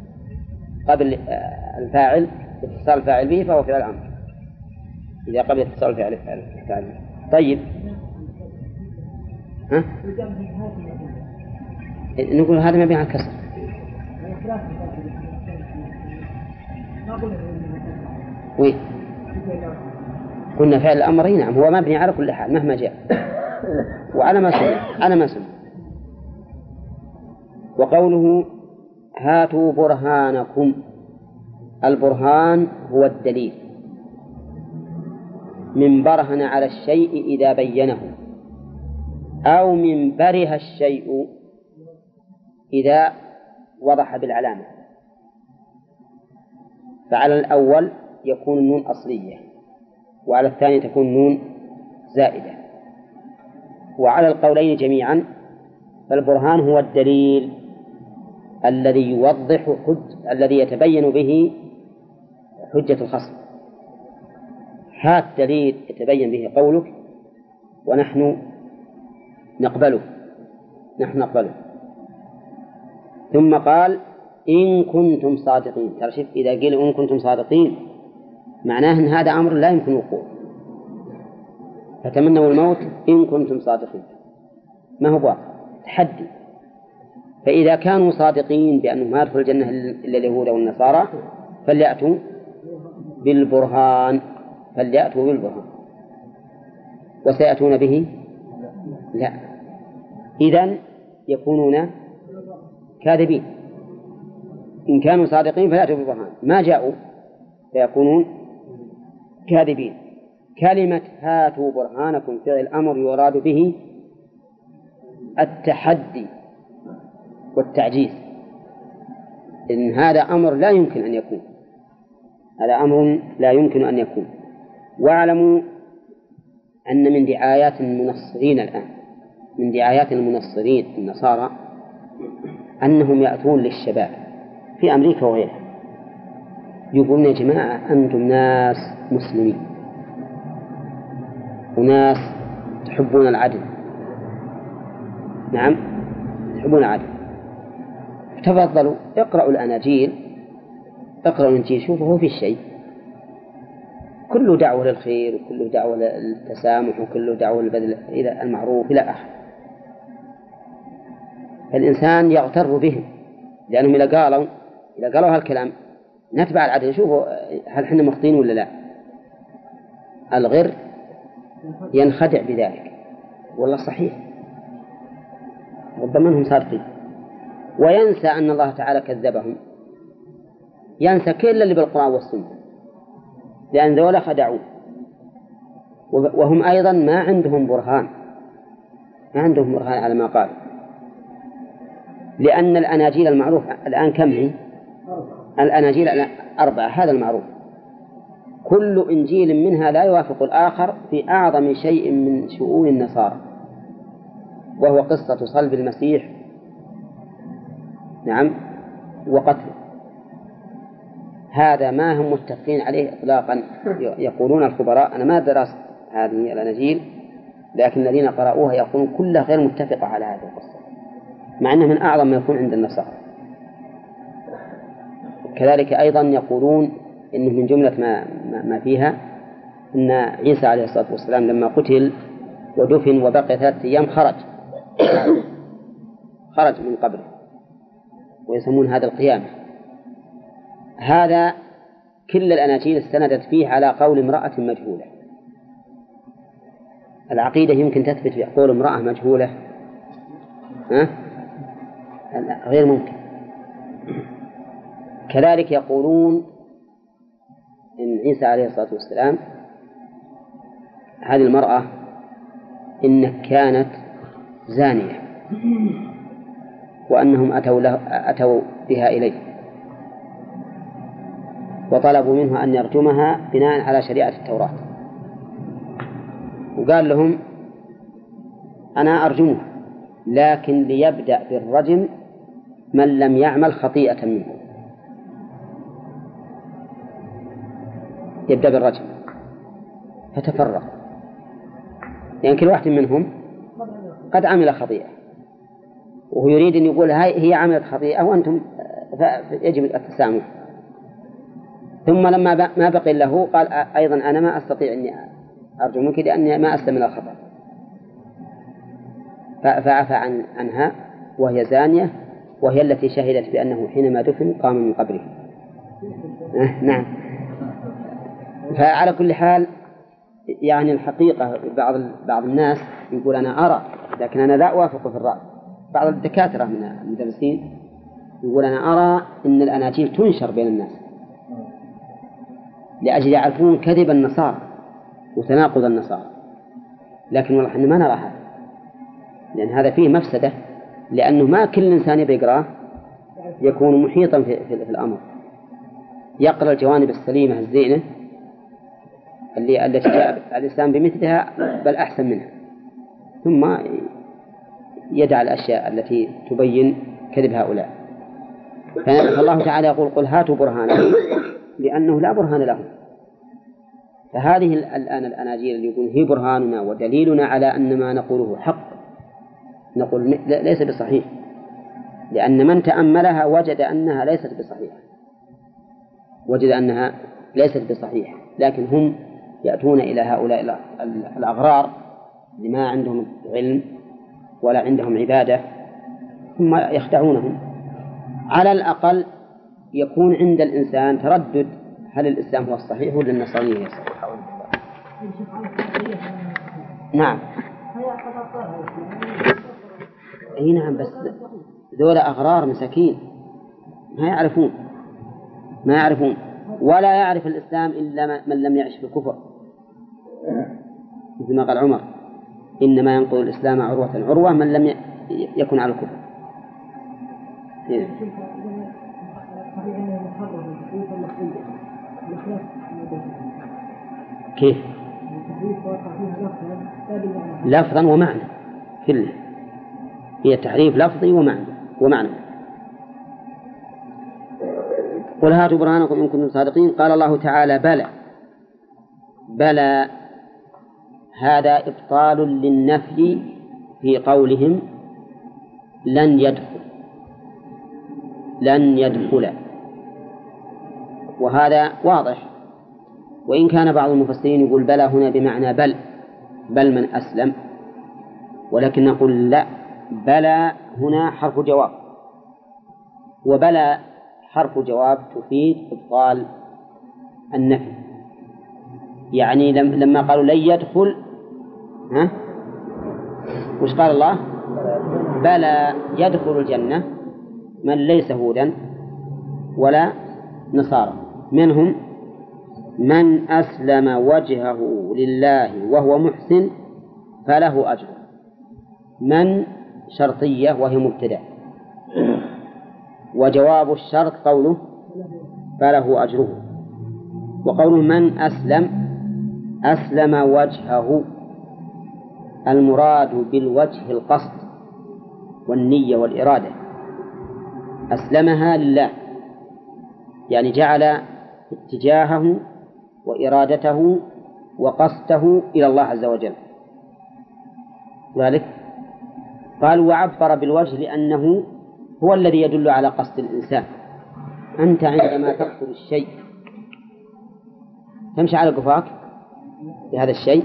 الفاعل اتصال الفاعل به فهو فعل أمر، إذا قبل اتصال الفاعل. طيب نقول هذا مبني على الكسر. وين قلنا فعل الأمر؟ نعم هو مبني على كل حال مهما جاء وعلى ما سمع. وقوله هاتوا برهانكم، البرهان هو الدليل، من برهن على الشيء إذا بينه، أو من بره الشيء إذا وضح بالعلامة. فعلى الأول يكون النون أصلية، وعلى الثاني تكون نون زائدة. وعلى القولين جميعا فالبرهان هو الدليل الذي يوضح الذي يتبين به حجة الخصم. هذا دليل يتبين به قولك ونحن نقبله. ثم قال إن كنتم صادقين. ترى شوف، إذا قيل إن كنتم صادقين معناه أن هذا أمر لا يمكن وقوعه، فتمنوا الموت إن كنتم صادقين، ما هو واقع، تحدي. فإذا كانوا صادقين بأنه ما يدخل الجنة إلا اليهود والنصارى فليأتوا بالبرهان. وسيأتون به؟ لا. إذن يكونون كاذبين. إن كانوا صادقين فيأتوا بالبرهان، ما جاءوا فيكونون كاذبين. كلمة هاتوا برهانكم فعل الأمر يراد به التحدي والتعجيز، إن هذا أمر لا يمكن أن يكون. واعلموا أن من دعايات المنصرين الآن، من دعايات المنصرين النصارى، أنهم يأتون للشباب في أمريكا وغيرها يقولون يا جماعة أنتم ناس مسلمين وناس تحبون العدل، نعم تحبون العدل، تفضلوا اقرأوا الأناجيل، اقرأوا الإنجيل، شوفوا في الشيء كله دعوة للخير وكله دعوة للتسامح وكله دعوة للبذل إلى المعروف إلى آخره. فالإنسان يغتر بهم، لأنهم إذا قالوا هالكلام نتبع العدل، شوفوا هل حنا مخطئين ولا لا. الغر ينخدع بذلك، والله صحيح ربما هم صادقين، وينسى أن الله تعالى كذبهم، ينسى كل اللي بالقرآن والسنة، لأن ذولا خدعوه. وهم أيضا ما عندهم برهان على ما قال، لأن الأناجيل المعروف الآن كم هي؟ الأناجيل 4، هذا المعروف. كل إنجيل منها لا يوافق الآخر في أعظم شيء من شؤون النصارى، وهو قصة صلب المسيح، نعم، وقتله. هذا ما هم متفقين عليه إطلاقا. يقولون الخبراء، أنا ما درست هذه الأناجيل، لكن الذين قرأوها يقولون كلها غير متفقة على هذه القصة، مع أنه من أعظم ما يكون عند النصارى. كذلك أيضا يقولون إنه من جملة ما فيها أن عيسى عليه الصلاة والسلام لما قتل ودفن وبقي 3 أيام خرج من قبره، ويسمون هذا القيامة. هذا كل الأناجيل استندت فيه على قول امرأة مجهولة. العقيدة يمكن تثبت بقول امرأة مجهولة؟ غير ممكن. كذلك يقولون إن عيسى عليه الصلاة والسلام هذه المرأة إن كانت زانية، وأنهم أتوا بها إليه وطلبوا منه أن يرجمها بناء على شريعة التوراة، وقال لهم أنا أرجمها، لكن ليبدأ بالرجم من لم يعمل خطيئة منه، يبدأ بالرجم. فتفرق، يعني كل واحد منهم قد عمل خطيئة، وهو يريد أن يقول هي عملت خطيئة وأنتم يجب التسامح. ثم لما ما بقي له قال أيضا أنا ما أستطيع أني أرجمك لأني ما أسلم من الخطأ، فعفى عنها وهي زانية، وهي التي شهدت بأنه حينما دفن قام من قبره. نعم. فعلى كل حال يعني الحقيقة بعض الناس يقول أنا أرى، لكن أنا لا أوافق في الرأي. بعض الدكاترة من المدرسين يقول أنا أرى أن الأناجيل تنشر بين الناس لأجل يعرفون كذب النصارى، وتناقض النصارى، لكن والله إحنا ما نرى هذا، لأن هذا فيه مفسدة، لأنه ما كل إنسان يبي يقرأه يكون محيطا في الأمر، يقرأ الجوانب السليمة الزينة التي جاء الإسلام بمثلها بل أحسن منها، ثم يدع الأشياء التي تبين كذب هؤلاء. فالله تعالى يقول قل هاتوا برهانكم، لأنه لا برهان لهم. فهذه الآن الأناجيل اللي يقول هي برهاننا ودليلنا على أن ما نقوله حق، نقول ليس بصحيح، لأن من تأملها وجد أنها ليست بصحيحة، لكن هم يأتون إلى هؤلاء الأغرار اللي ما عندهم علم ولا عندهم عبادة، ثم يخدعونهم. على الأقل يكون عند الإنسان تردد، هل الإسلام هو الصحيح ولا النصرانية هي الصحيحة؟ نعم. أي نعم، بس ذولا أغرار مساكين ما يعرفون ولا يعرف الإسلام إلا من لم يعش في الكفر، مثل ما قال عمر إنما ينقض الإسلام عروة من لم يكن على الكفر. كيف؟ لفظا ومعنى كله، هي تحريف لفظي ومعنى. قل هاتوا برهانكم إن كنتم صادقين. قال الله تعالى بلى، هذا إبطال للنفي في قولهم لن يدخل، وهذا واضح. وإن كان بعض المفسرين يقول بلى هنا بمعنى بل من أسلم، ولكن نقول لا، بلى هنا حرف جواب، وبلى حرف جواب تفيد إبطال النفي. يعني لما قالوا لن يدخل، وش قال الله؟ بلى يدخل الجنة من ليس هودا ولا نصارى، منهم من أسلم وجهه لله وهو محسن فله أجر. من شرطية وهي مبتدأ، وجواب الشرط قوله فله أجره. وقوله من أسلم وجهه، المراد بالوجه القصد والنية والإرادة، أسلمها لله، يعني جعل اتجاهه وإرادته وقصده إلى الله عز وجل. ذلك قال وعبر بالوجه لأنه هو الذي يدل على قصد الإنسان. أنت عندما تقصد الشيء تمشي على قفاك بهذا الشيء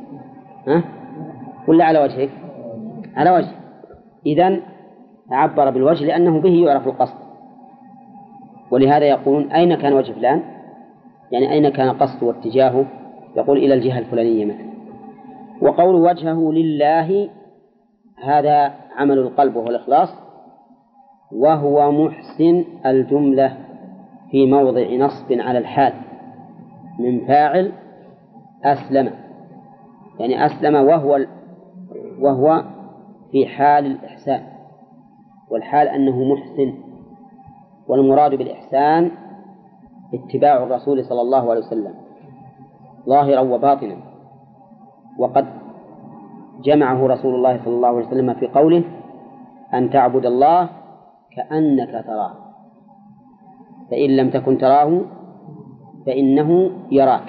ولا على وجهك؟ على وجه. إذن عبر بالوجه لأنه به يعرف القصد. ولهذا يقولون أين كان وجه فلان، يعني أين كان قصده واتجاهه، يقول إلى الجهة الفلانية مثلا. وقول وجهه لله هذا عمل القلب وهو الإخلاص. وهو محسن، الجملة في موضع نصب على الحال من فاعل أسلم، يعني أسلم وهو في حال الإحسان، والحال أنه محسن. والمراد بالإحسان اتباع الرسول صلى الله عليه وسلم ظاهرا وباطنا. وقد جمعه رسول الله صلى الله عليه وسلم في قوله أن تعبد الله كأنك تراه فإن لم تكن تراه فإنه يراك.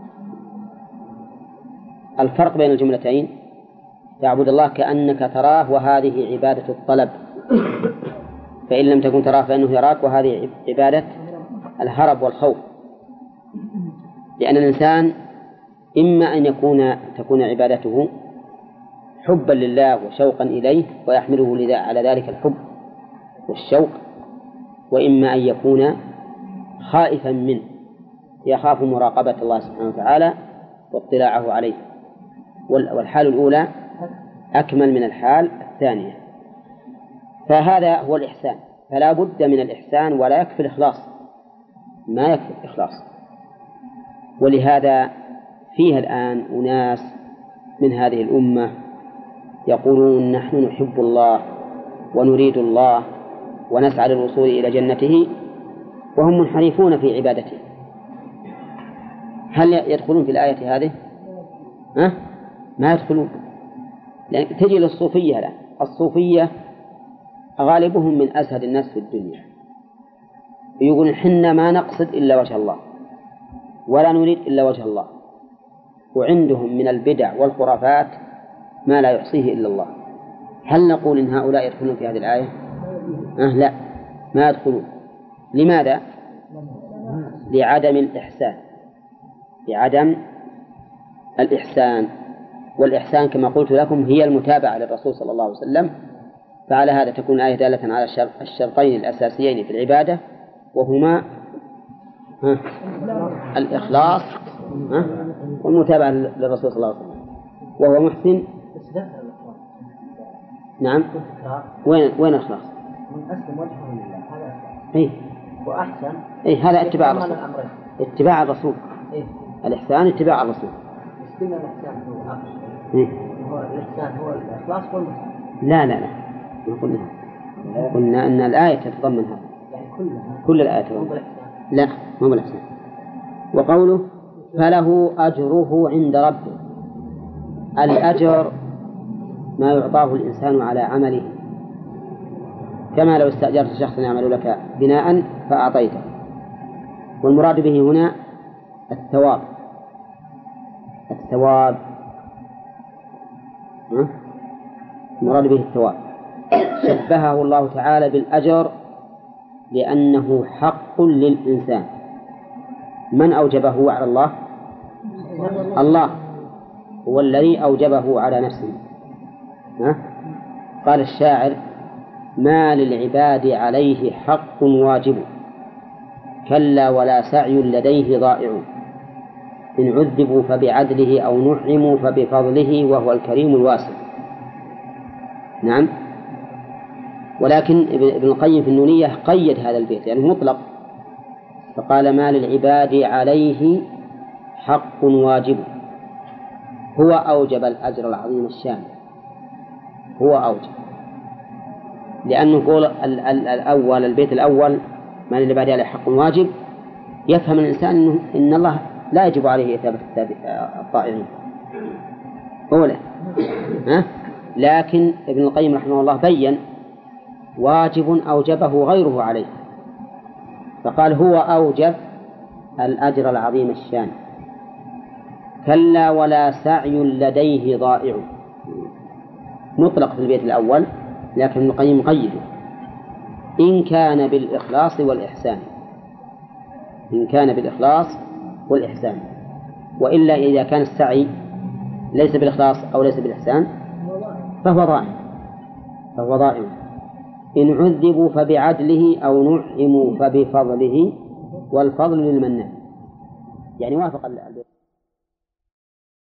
الفرق بين الجملتين تعبد الله كأنك تراه، وهذه عبادة الطلب، فإن لم تكن تراه فإنه يراك، وهذه عبادة الهرب والخوف. لأن الإنسان إما أن تكون عبادته حبا لله وشوقا إليه ويحمله على ذلك الحب والشوق، وإما أن يكون خائفا منه يخاف مراقبة الله سبحانه وتعالى واطلاعه عليه. والحال الأولى أكمل من الحال الثانية. فهذا هو الإحسان. فلا بد من الإحسان ولا يكفي الإخلاص، ما يكفي الإخلاص. ولهذا فيها الآن أناس من هذه الأمة يقولون نحن نحب الله ونريد الله ونسعى للوصول إلى جنته وهم منحرفون في عبادته، هل يدخلون في الآية هذه؟ ما يدخلون. لأن تجي للصوفية الآن، الصوفية غالبهم من أزهد الناس في الدنيا، يقولون حنا ما نقصد إلا وجه الله ولا نريد إلا وجه الله، وعندهم من البدع والخرافات ما لا يحصيه إلا الله. هل نقول إن هؤلاء يدخلون في هذه الآية؟ لا، ما يدخلون. لماذا؟ لعدم الإحسان، لعدم الإحسان، والإحسان كما قلت لكم هي المتابعة للرسول صلى الله عليه وسلم. فعلى هذا تكون الآية دالة على الشرطين الأساسيين في العبادة، وهما الإخلاص والمتابعة للرسول صلى الله عليه وسلم، وهو محسن. نعم، وين الإخلاص؟ من أسلم وجهه لله، هذا إيه؟ وأحسن هذا اتباع الرسول، اتباع الرسول. الإحسان اتباع الرسول. قلنا الإحسان هو أحسن، هو الإحسان هو الإخلاص والمحسن. لا قلنا أن الآية تتضمن هذا، يعني كل الآية تتضمن. لا، ما هو الإحسان. وقوله فله أجره عند ربه، الأجر ما يعطاه الإنسان على عمله، كما لو استأجرت شخصا يعمل لك بناء فأعطيته. والمراد به هنا الثواب، المراد به الثواب. شبهه الله تعالى بالأجر لأنه حق للإنسان. من أوجبه على الله؟ الله هو الذي أوجبه على نفسه. قال الشاعر ما للعباد عليه حق واجب، كلا ولا سعي لديه ضائع، إن عذبوا فبعدله أو نعموا فبفضله وهو الكريم الواسع. نعم، ولكن ابن القيم في النونية قيد هذا البيت يعني مطلق، فقال ما للعباد عليه حق واجب، هو أوجب الأجر العظيم الشان، هو أوجب. لأنه يقول الأول البيت الأول ما للعباد عليه حق واجب، يفهم الإنسان إن الله لا يجب عليه إثابة الطائعين أولا. لكن ابن القيم رحمه الله بين واجب أوجبه غيره عليه، فقال هو أوجب الأجر العظيم الشان، كلا ولا سعي لديه ضائع، مطلق في البيت الأول، لكن ابن القيم مقيده إن كان بالإخلاص والإحسان، إن كان بالإخلاص والإحسان، وإلا إذا كان السعي ليس بالإخلاص أو ليس بالإحسان فهو ضائع. إن عذبوا فبعدله أو نعموا فبفضله والفضل للمنان، يعني وافق